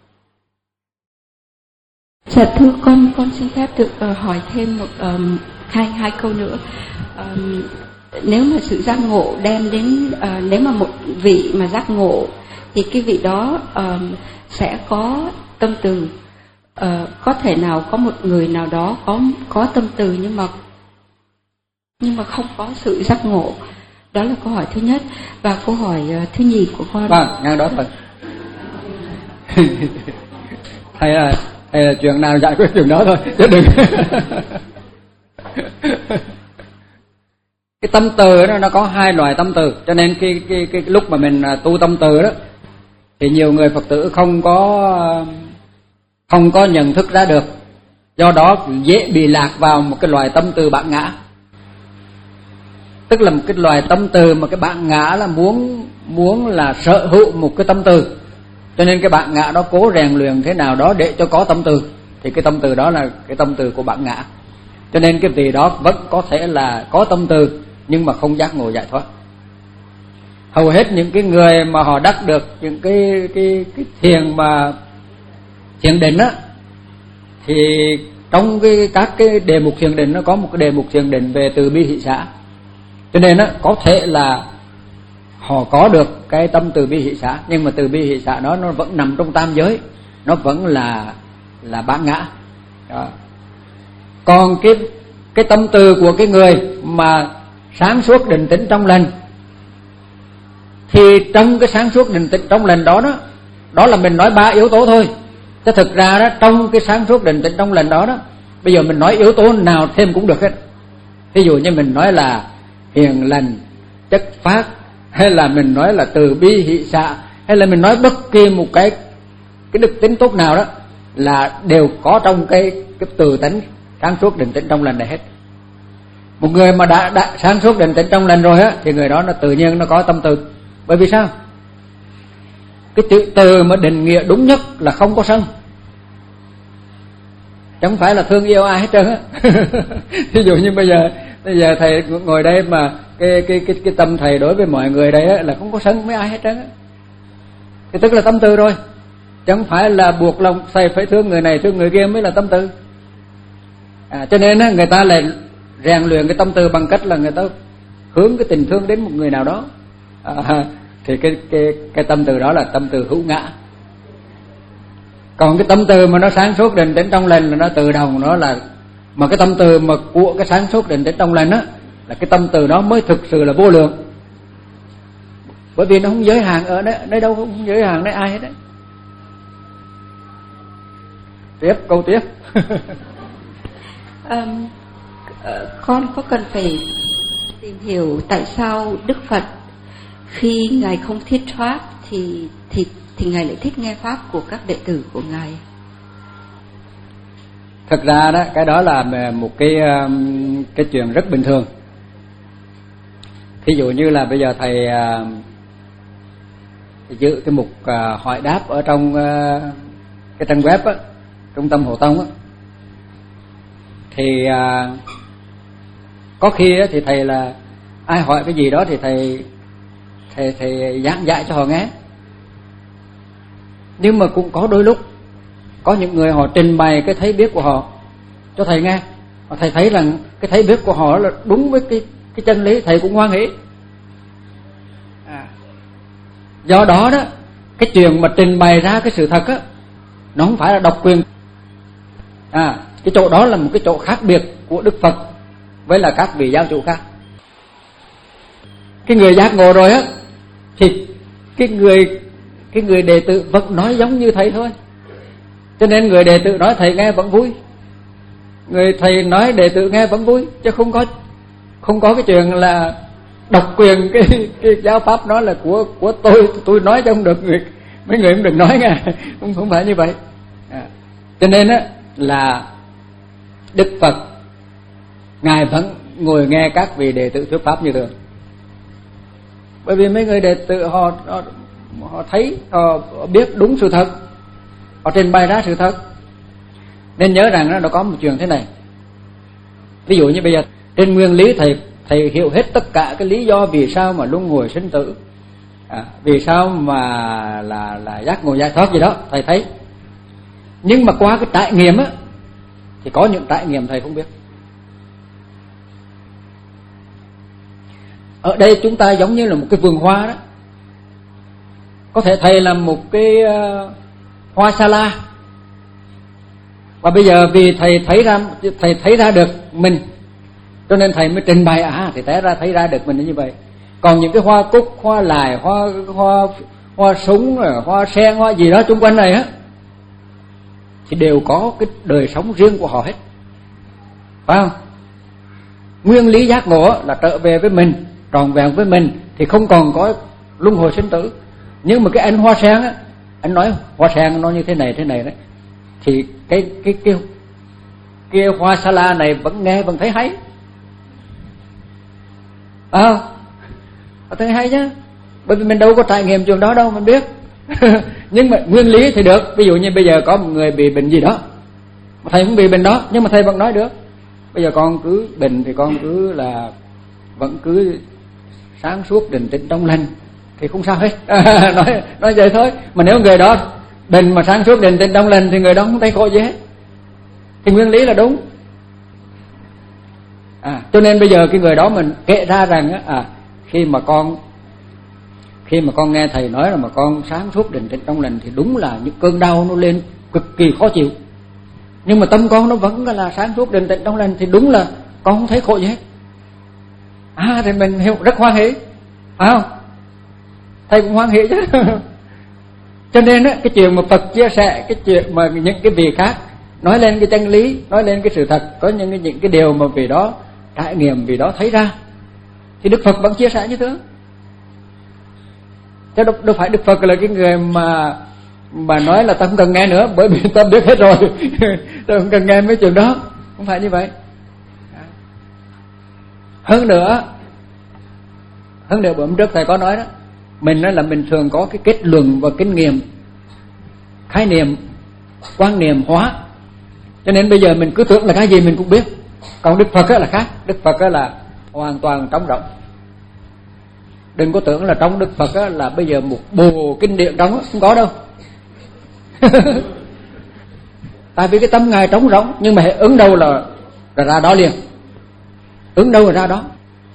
Speaker 2: Dạ thưa con, con xin phép được uh, hỏi thêm một um, hai hai câu nữa. Um, nếu mà sự giác ngộ đem đến, uh, nếu mà một vị mà giác ngộ thì cái vị đó um, sẽ có tâm từ. Uh, có thể nào có một người nào đó có có tâm từ nhưng mà nhưng mà không có sự giác ngộ. Đó là câu hỏi thứ nhất. Và câu hỏi uh, thứ nhì của con.
Speaker 1: Vâng, ngang đó thôi. Thầy là thầy là chuyện nào giải quyết chuyện đó thôi, chứ đừng. Cái tâm từ đó nó có hai loại tâm từ, cho nên cái cái cái lúc mà mình tu tâm từ đó thì nhiều người Phật tử không có không có nhận thức ra được, do đó dễ bị lạc vào một cái loài tâm từ bản ngã. Tức là một cái loài tâm từ mà cái bản ngã là muốn muốn là sở hữu một cái tâm từ, cho nên cái bản ngã đó cố rèn luyện thế nào đó để cho có tâm từ, thì cái tâm từ đó là cái tâm từ của bản ngã. Cho nên cái vị đó vẫn có thể là có tâm từ nhưng mà không giác ngộ giải thoát. Hầu hết những cái người mà họ đắc được những cái cái cái thiền mà thiền định á, thì trong cái các cái đề mục thiền định nó có một cái đề mục thiền định về từ bi hỷ xả. Cho nên á có thể là họ có được cái tâm từ bi hỷ xả, nhưng mà từ bi hỷ xả đó nó vẫn nằm trong tam giới, nó vẫn là là bản ngã. Đó. Còn cái cái tâm từ của cái người mà sáng suốt định tĩnh trong lành, thì trong cái sáng suốt định tĩnh trong lành đó đó, đó là mình nói ba yếu tố thôi. Chứ thực ra đó, trong cái sáng suốt định tĩnh trong lành đó đó, bây giờ mình nói yếu tố nào thêm cũng được hết. Ví dụ như mình nói là hiền lành, chất phát, hay là mình nói là từ bi hỷ xả, hay là mình nói bất kỳ một cái cái đức tính tốt nào đó, là đều có trong cái cái từ tánh sáng suốt định tĩnh trong lành này hết. Một người mà đã, đã sáng suốt định tĩnh trong lành rồi á, thì người đó nó tự nhiên nó có tâm từ. Bởi vì sao? Cái chữ từ mà định nghĩa đúng nhất là không có sân, chẳng phải là thương yêu ai hết trơn á. Ví dụ như bây giờ bây giờ thầy ngồi đây mà cái cái cái cái tâm thầy đối với mọi người đây á là không có sân với ai hết trơn á, thì tức là tâm từ rồi, chẳng phải là buộc lòng thầy phải thương người này thương người kia mới là tâm từ. À, cho nên á người ta lại rèn luyện cái tâm từ bằng cách là người ta hướng cái tình thương đến một người nào đó. À, thì cái cái cái tâm từ đó là tâm từ hữu ngã. Còn cái tâm từ mà nó sáng suốt định tĩnh trong lành là nó tự động, nó là mà cái tâm từ mà của cái sáng suốt định tĩnh trong lành á, là cái tâm từ đó mới thực sự là vô lượng. Bởi vì nó không giới hạn ở đấy, đấy đâu không giới hạn đấy ai hết đấy. Tiếp câu tiếp.
Speaker 2: um, con có cần phải tìm hiểu tại sao Đức Phật khi ngài không thiết pháp thì thì thì ngài lại thích nghe pháp của các đệ tử của ngài?
Speaker 1: Thật ra đó, cái đó là một cái cái chuyện rất bình thường. Thí dụ như là bây giờ thầy giữ cái mục hỏi đáp ở trong cái trang web á, Trung tâm Hộ Tông á, thì có khi á, thì thầy là ai hỏi cái gì đó thì thầy thầy thầy giảng dạy cho họ nghe. Nhưng mà cũng có đôi lúc có những người họ trình bày cái thấy biết của họ cho thầy nghe, và thầy thấy rằng cái thấy biết của họ là đúng với cái cái chân lý, thầy cũng hoan hỷ. À, do đó đó, cái chuyện mà trình bày ra cái sự thật á, nó không phải là độc quyền. À, cái chỗ đó là một cái chỗ khác biệt của Đức Phật với là các vị giáo chủ khác. Cái người giác ngộ rồi á, thì cái người cái người đệ tử vẫn nói giống như thầy thôi, cho nên người đệ tử nói thầy nghe vẫn vui, người thầy nói đệ tử nghe vẫn vui, chứ không có không có cái chuyện là độc quyền cái cái giáo pháp đó là của của tôi tôi nói cho không được, người mấy người cũng đừng nói nghe, không không phải như vậy. À, cho nên á là Đức Phật ngài vẫn ngồi nghe các vị đệ tử thuyết pháp như thường, bởi vì mấy người đệ tử họ họ, họ thấy họ biết đúng sự thật, họ trình bày ra sự thật. Nên nhớ rằng nó có một chuyện thế này. Ví dụ như bây giờ trên nguyên lý thầy thầy hiểu hết tất cả cái lý do vì sao mà luân hồi sinh tử, à, vì sao mà là là giác ngộ giải thoát gì đó thầy thấy. Nhưng mà qua cái trải nghiệm á, thì có những trải nghiệm thầy không biết. Ở đây chúng ta giống như là một cái vườn hoa đó. Có thể thầy là một cái uh, hoa sa la, và bây giờ vì thầy thấy ra thầy thấy ra được mình, cho nên thầy mới trình bày, à thì té ra thấy ra được mình như vậy. Còn những cái hoa cúc, hoa lài, hoa hoa hoa súng, hoa sen, hoa gì đó xung quanh này á, thì đều có cái đời sống riêng của họ hết, phải không? nguyên lý giác ngộ là trở về với mình, trọn vẹn với mình, thì không còn có luân hồi sinh tử. Nhưng mà cái anh hoa sen á, anh nói hoa sen nó như thế này thế này đấy, thì cái cái cái cái hoa sa la này vẫn nghe vẫn thấy hay, à, thấy hay chứ, bởi vì mình đâu có trải nghiệm chuyện đó đâu mình biết. Nhưng mà nguyên lý thì được. Ví dụ như bây giờ có một người bị bệnh gì đó, thầy cũng bị bệnh đó, nhưng mà thầy vẫn nói được, bây giờ con cứ bệnh thì con cứ là vẫn cứ sáng suốt định tĩnh trong lành thì không sao hết. nói nói vậy thôi. Mà nếu người đó bệnh mà sáng suốt định tĩnh trong lành thì người đó không thấy khổ gì hết, thì nguyên lý là đúng. À, cho nên bây giờ cái người đó mình kể ra rằng á, à, khi mà con khi mà con nghe thầy nói là mà con sáng suốt định tĩnh trong lành thì đúng là những cơn đau nó lên cực kỳ khó chịu, nhưng mà tâm con nó vẫn là sáng suốt định tĩnh trong lành thì đúng là con không thấy khổ gì hết. À, thì mình hiểu rất hoan hỷ, phải không? Thầy cũng hoan hỷ chứ. Cho nên á, cái chuyện mà Phật chia sẻ cái chuyện mà những cái vị khác nói lên cái chân lý, nói lên cái sự thật, có những cái những cái điều mà vì đó trải nghiệm, vì đó thấy ra, thì Đức Phật vẫn chia sẻ như thế. Chứ đâu, đâu phải Đức Phật là cái người mà mà nói là ta không cần nghe nữa, bởi vì ta biết hết rồi. Ta không cần nghe mấy chuyện đó, không phải như vậy. Hơn nữa, hơn nữa bữa hôm trước thầy có nói đó, mình nói là mình thường có cái kết luận và kinh nghiệm, khái niệm, quan niệm hóa, cho nên bây giờ mình cứ tưởng là cái gì mình cũng biết. Còn Đức Phật là khác. Đức Phật là hoàn toàn trống rỗng. Đừng có tưởng là trong Đức Phật là bây giờ một bộ kinh điển trống, không có đâu. Tại vì cái tâm Ngài trống rỗng, nhưng mà hệ ứng đâu là, là ra đó liền. Ứng đâu là ra đó.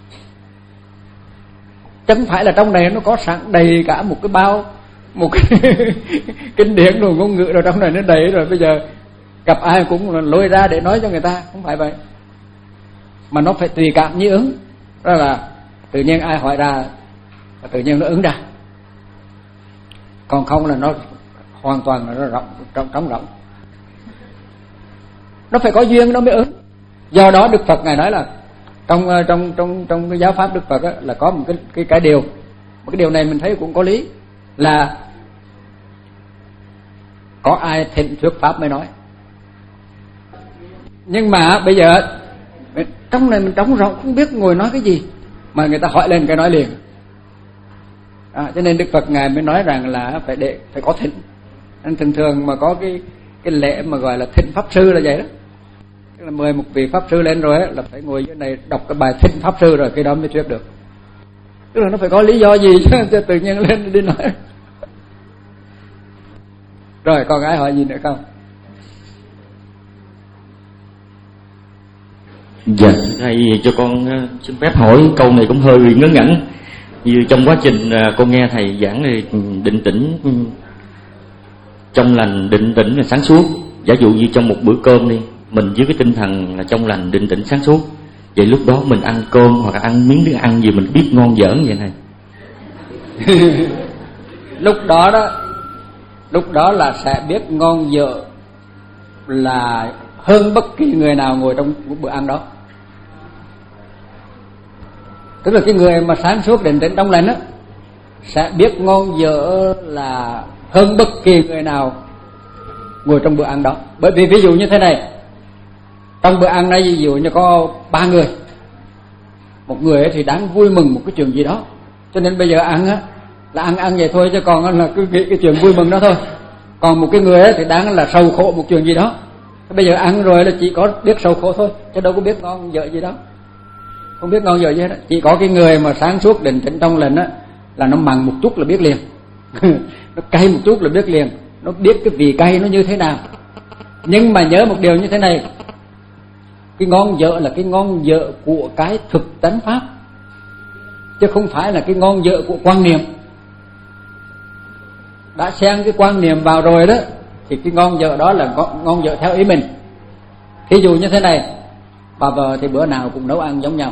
Speaker 1: Chứ không phải là trong này nó có sẵn đầy cả một cái bao, một cái kinh điển rồi ngôn ngữ rồi trong này nó đầy rồi, bây giờ gặp ai cũng lôi ra để nói cho người ta. Không phải vậy. Mà nó phải tùy cảm như ứng. Đó là tự nhiên ai hỏi ra và tự nhiên nó ứng ra. Còn không là nó hoàn toàn là nó rộng, trống, trống rỗng. Nó phải có duyên nó mới ứng. Do đó Đức Phật Ngài nói là trong trong trong trong cái giáo pháp Đức Phật á, là có một cái cái cái điều, một cái điều này mình thấy cũng có lý, là có ai thịnh thuyết pháp mới nói. Nhưng mà bây giờ trong này mình trống rỗng không biết ngồi nói cái gì, mà người ta hỏi lên cái nói liền. À, cho nên Đức Phật Ngài mới nói rằng là phải để phải có thịnh. Nên thường thường mà có cái cái lễ mà gọi là thịnh pháp sư là vậy đó. Tức là mời một vị pháp sư lên rồi ấy, là phải ngồi dưới này đọc cái bài thịnh pháp sư rồi cái đó mới thuyết được. Tức là nó phải có lý do gì chứ, chứ tự nhiên lên đi nói. Rồi còn ai hỏi gì nữa không?
Speaker 3: Dạ thầy cho con xin phép hỏi câu này cũng hơi ngớ ngẩn. Như trong quá trình con nghe thầy giảng thì định tĩnh trong lành, định tĩnh là sáng suốt. Giả dụ như trong một bữa cơm đi, mình với cái tinh thần là trong lành, định tĩnh, sáng suốt, vậy lúc đó mình ăn cơm hoặc là ăn miếng thứ ăn gì mình biết ngon dở vậy này.
Speaker 1: Lúc đó đó, lúc đó là sẽ biết ngon dở là hơn bất kỳ người nào ngồi trong bữa ăn đó. Tức là cái người mà sáng suốt định tĩnh trong lành á sẽ biết ngon dở là hơn bất kỳ người nào ngồi trong bữa ăn đó. Bởi vì ví dụ như thế này, trong bữa ăn này ví dụ như có ba người, một người thì đáng vui mừng một cái chuyện gì đó, cho nên bây giờ ăn á là ăn ăn vậy thôi, chứ còn là cứ nghĩ cái chuyện vui mừng đó thôi. Còn một cái người thì đáng là sầu khổ một chuyện gì đó, bây giờ ăn rồi là chỉ có biết sầu khổ thôi, chứ đâu có biết ngon dở gì đó, không biết ngon dở gì hết. Chỉ có cái người mà sáng suốt định tĩnh trong lành á là nó mặn một chút là biết liền. Nó cay một chút là biết liền, nó biết cái vị cay nó như thế nào. Nhưng mà nhớ một điều như thế này, cái ngon dở là cái ngon dở của cái thực tánh pháp, chứ không phải là cái ngon dở của quan niệm. Đã xen cái quan niệm vào rồi đó thì cái ngon dở đó là ngon dở theo ý mình. Thí dụ như thế này, bà vợ thì bữa nào cũng nấu ăn giống nhau,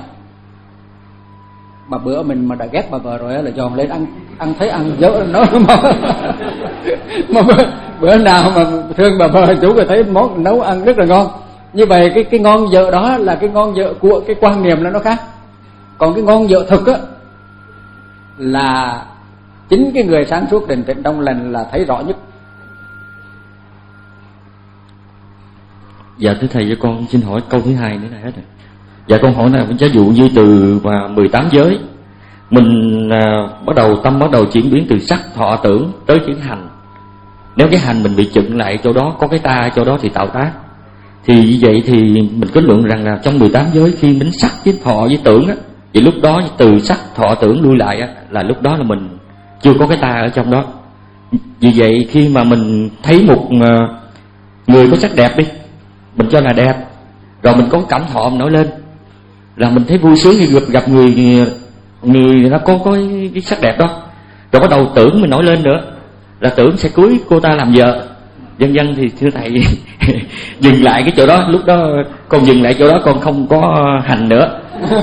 Speaker 1: mà bữa mình mà đã ghét bà vợ rồi là dọn lên ăn, ăn thấy ăn dở nó mà, mà bữa, bữa nào mà thương bà vợ chú thì thấy món nấu ăn rất là ngon, Như vậy cái cái ngon dở đó là cái ngon dở của cái quan niệm là nó khác. Còn cái ngon dở thực á là chính cái người sáng suốt định tĩnh trong lành là thấy rõ nhất.
Speaker 3: Dạ thưa thầy, cho con xin hỏi câu thứ hai nữa này hết rồi. Dạ con hỏi là ví dụ như từ mà mười tám giới mình à, bắt đầu tâm bắt đầu chuyển biến từ sắc thọ tưởng tới cái hành. Nếu cái hành mình bị chững lại chỗ đó, có cái ta chỗ đó thì tạo tác. Thì như vậy thì mình kết luận rằng là trong mười tám giới khi mình sắc với thọ với tưởng á, thì lúc đó từ sắc thọ tưởng lui lại á, là lúc đó là mình chưa có cái ta ở trong đó. Vì vậy khi mà mình thấy một người có sắc đẹp đi, mình cho là đẹp, rồi mình có cảm thọ mình nổi lên, là mình thấy vui sướng khi gặp, gặp người người nó có, có cái sắc đẹp đó. Rồi bắt đầu tưởng mình nổi lên nữa, là tưởng sẽ cưới cô ta làm vợ, vân vân. Thì thưa thầy dừng lại cái chỗ đó, lúc đó con dừng lại chỗ đó, con không có hành nữa.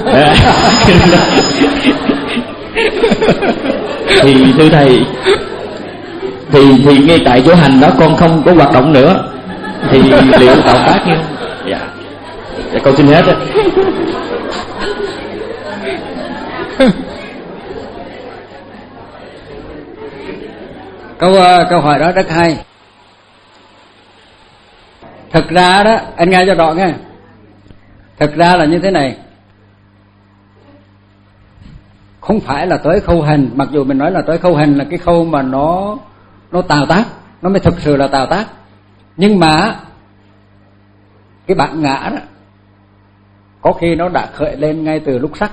Speaker 3: Thì thưa thầy, thì thì ngay tại chỗ hành đó con không có hoạt động nữa, thì liệu tạo tác như? Dạ, dạ con xin hết á.
Speaker 1: Câu uh, câu hỏi đó rất hay. Thực ra đó, anh nghe cho rõ nghe. Thực ra là như thế này. Không phải là tới khâu hành, mặc dù mình nói là tới khâu hành là cái khâu mà nó nó tạo tác, nó mới thực sự là tạo tác. Nhưng mà cái bản ngã đó có khi nó đã khởi lên ngay từ lúc sắc.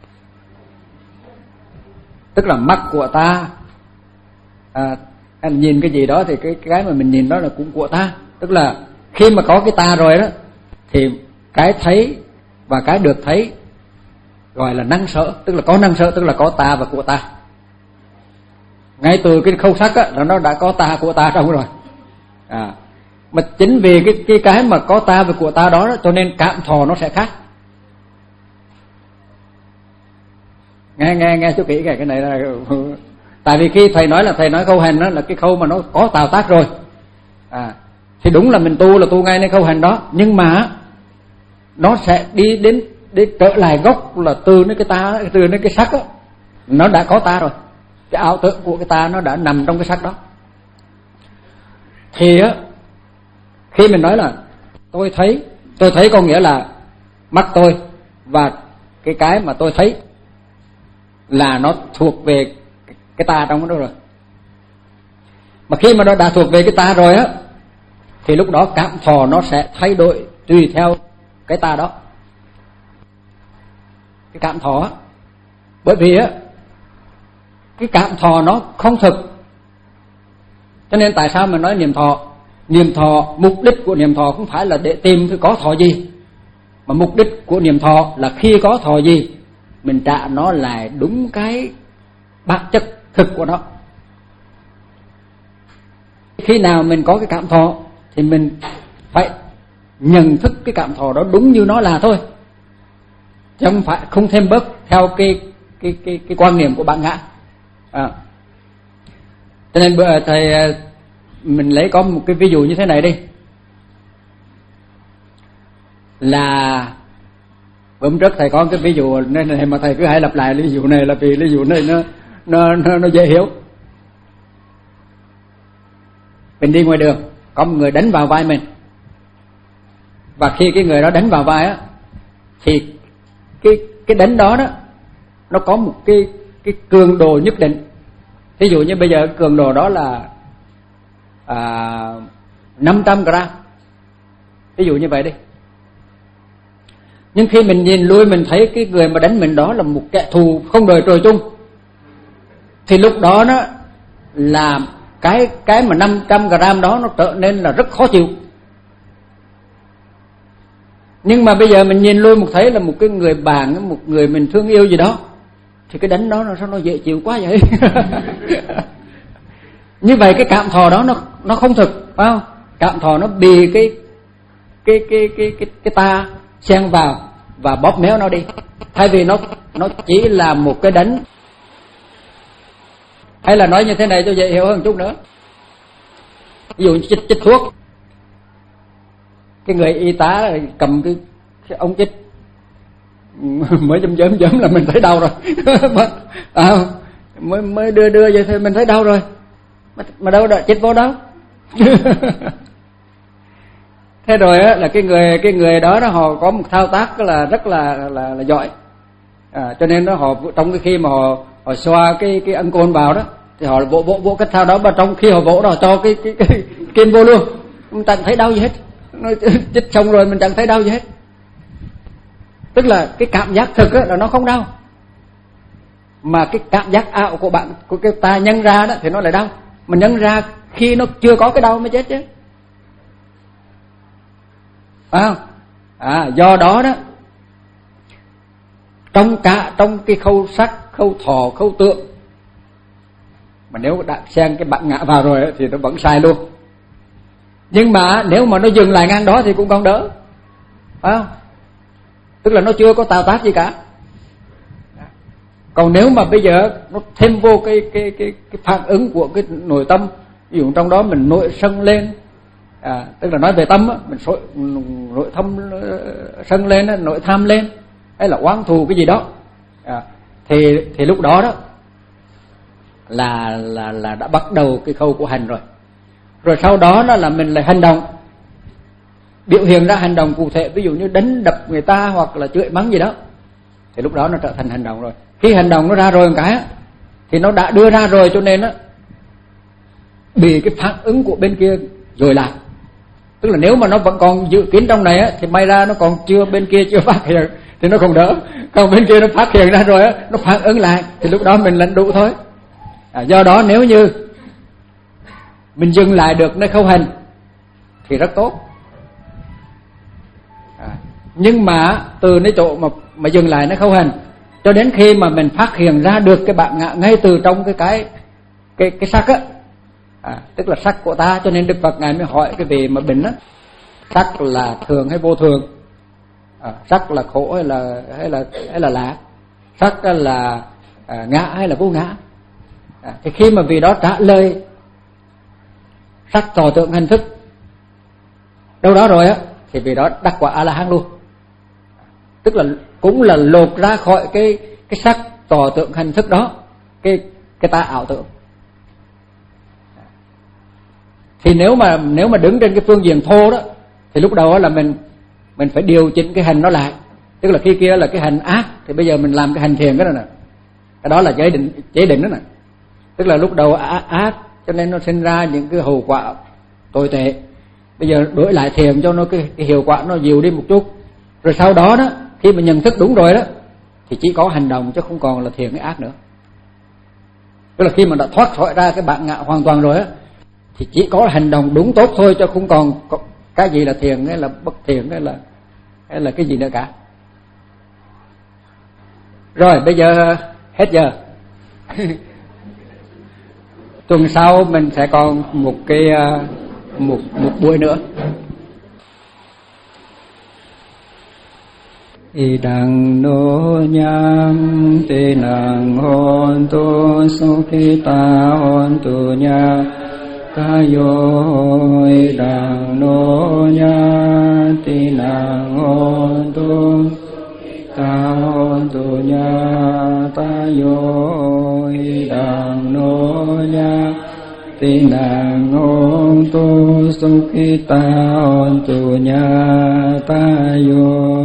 Speaker 1: Tức là mắt của ta à, anh nhìn cái gì đó thì cái cái mà mình nhìn đó là cũng của ta. Tức là khi mà có cái ta rồi đó thì cái thấy và cái được thấy gọi là năng sở, tức là có năng sở, tức là có ta và của ta. Ngay từ cái khâu sắc á là nó đã có ta của ta trong rồi. À, mà chính vì cái cái cái mà có ta và của ta đó, đó cho nên cảm thọ nó sẽ khác. Nghe nghe nghe chú kỹ cái cái này là tại vì khi thầy nói là thầy nói khâu hành đó là cái khâu mà nó có tạo tác rồi. À, thì đúng là mình tu là tu ngayในkhâu hành đó, nhưng mà nó sẽ đi đến để trở lại gốc là từ nơi cái ta, từ nơi cái sắc đó, nó đã có ta rồi. Cái ảo tưởng của cái ta nó đã nằm trong cái sắc đó. Thì á, khi mình nói là tôi thấy, tôi thấy có nghĩa là mắt tôi và cái cái mà tôi thấy là nó thuộc về cái ta trong đó rồi. Mà khi mà nó đã thuộc về cái ta rồi á, thì lúc đó cảm thọ nó sẽ thay đổi tùy theo cái ta đó. Cái cảm thọ, bởi vì á cái cảm thọ nó không thực, cho nên tại sao mình nói niệm thọ? Niệm thọ, mục đích của niệm thọ không phải là để tìm thứ có thọ gì, mà mục đích của niệm thọ là khi có thọ gì mình trả nó lại đúng cái bản chất thực của nó. Khi nào mình có cái cảm thọ thì mình phải nhận thức cái cảm thọ đó đúng như nó là thôi, chứ không phải không thêm bớt theo cái cái cái cái quan niệm của bản ngã. À, cho nên bữa thầy mình lấy có một cái ví dụ như thế này đi, là hôm trước thầy có cái ví dụ nên này mà thầy cứ hay lặp lại ví dụ này là vì ví dụ này nó nó nó, nó dễ hiểu. Mình đi ngoài đường có một người đánh vào vai mình, và khi cái người đó đánh vào vai á thì cái cái đánh đó đó nó có một cái cái cường độ nhất định. Ví dụ như bây giờ cường độ đó là à, năm trăm gram, ví dụ như vậy đi. Nhưng khi mình nhìn lui mình thấy cái người mà đánh mình đó là một kẻ thù không đời trời chung, thì lúc đó nó là cái cái mà năm trăm gram đó nó trở nên là rất khó chịu. Nhưng mà bây giờ mình nhìn lui một thấy là một cái người bạn, một người mình thương yêu gì đó, thì cái đánh đó nó sao nó dễ chịu quá vậy. Như vậy cái cảm thọ đó nó nó không thực, phải không? Cảm thọ nó bị cái cái cái cái cái cái ta xen vào và bóp méo nó đi, thay vì nó nó chỉ là một cái đánh. Hay là nói như thế này cho dễ hiểu hơn chút nữa. Ví dụ như chích, chích thuốc, cái người y tá cầm cái, cái ống chích mới chấm chấm chấm là mình thấy đau rồi. À, mới mới đưa đưa vậy thôi mình thấy đau rồi, mà, mà đâu đã chích vô đâu. Thế rồi á, là cái người cái người đó đó họ có một thao tác là rất là là, là giỏi, à, cho nên đó họ trong cái khi mà họ họ xoa cái cái ân côn vào đó thì họ vỗ vỗ vỗ cái thao đó, mà trong khi họ vỗ đó cho cái cái cái kim vô luôn, mình chẳng thấy đau gì hết. Nó chích xong rồi mình chẳng thấy đau gì hết. Tức là cái cảm giác thực là nó không đau, mà cái cảm giác ảo của bạn, của cái ta nhân ra đó thì nó lại đau. Mà nhân ra khi nó chưa có cái đau mới chết chứ, à, à do đó đó, trong cả trong cái khâu sắc, khâu thọ, khâu tượng, mà nếu đã xen cái bạn ngã vào rồi thì nó vẫn sai luôn. Nhưng mà nếu mà nó dừng lại ngang đó thì cũng còn đỡ, phải không? Tức là nó chưa có tạo tác gì cả. Còn nếu mà bây giờ nó thêm vô cái cái cái cái phản ứng của cái nội tâm, ví dụ trong đó mình nội sân lên, à, tức là nói về tâm á, mình nội, nội thâm sân lên, nội tham lên, hay là oán thù cái gì đó, à, thì thì lúc đó đó là là là đã bắt đầu cái khâu của hành rồi. Rồi sau đó đó là mình lại hành động, biểu hiện ra hành động cụ thể, ví dụ như đánh đập người ta hoặc là chửi mắng gì đó, thì lúc đó nó trở thành hành động rồi. Khi hành động nó ra rồi một cái thì nó đã đưa ra rồi, cho nên á bị cái phản ứng của bên kia rồi lại. Tức là nếu mà nó vẫn còn dự kiến trong này á thì may ra nó còn chưa, bên kia chưa phát hiện thì nó còn đỡ. Còn bên kia nó phát hiện ra rồi á, nó phản ứng lại thì lúc đó mình lãnh đủ thôi. À, do đó nếu như mình dừng lại được nơi khâu hành thì rất tốt. À, nhưng mà từ nơi chỗ mà mà dừng lại nơi khâu hành cho đến khi mà mình phát hiện ra được cái bạn ngã ngay từ trong cái cái cái cái sắc á, à, tức là sắc của ta, cho nên Đức Phật ngài mới hỏi cái về mà bệnh á, sắc là thường hay vô thường, à, sắc là khổ hay là hay là hay là lạc, sắc là à, ngã hay là vô ngã. À, thì khi mà vì đó trả lời sắc thọ tượng hành thức đâu đó rồi á, thì vì đó đắc quả A La Hán luôn. Tức là cũng là lột ra khỏi cái cái sắc tỏ tượng hành thức đó, cái cái ta ảo tưởng. Thì nếu mà nếu mà đứng trên cái phương diện thô đó thì lúc đầu là mình mình phải điều chỉnh cái hành nó lại. Tức là khi kia là cái hành ác thì bây giờ mình làm cái hành thiền cái đó nè. Cái đó là chế định chế định đó nè. Tức là lúc đầu ác cho nên nó sinh ra những cái hậu quả tồi tệ. Bây giờ đổi lại thiền cho nó cái, cái hiệu quả nó dịu đi một chút. Rồi sau đó đó, khi mà nhận thức đúng rồi đó thì chỉ có hành động chứ không còn là thiền cái ác nữa. Tức là khi mà đã thoát khỏi ra cái bản ngã hoàn toàn rồi á thì chỉ có hành động đúng tốt thôi, chứ không còn cái gì là thiền hay là bất thiền hay là hay là cái gì nữa cả. Rồi bây giờ hết giờ. Tuần sau mình sẽ còn một cái một một buổi nữa. Idang no nyam te nang hon tu sukhita hon tu nya kayo. Idang no nya te nang hon tu ta hon tu nya tayo. Idang no nya te nang hon tu sukhita hon tu nya tayo.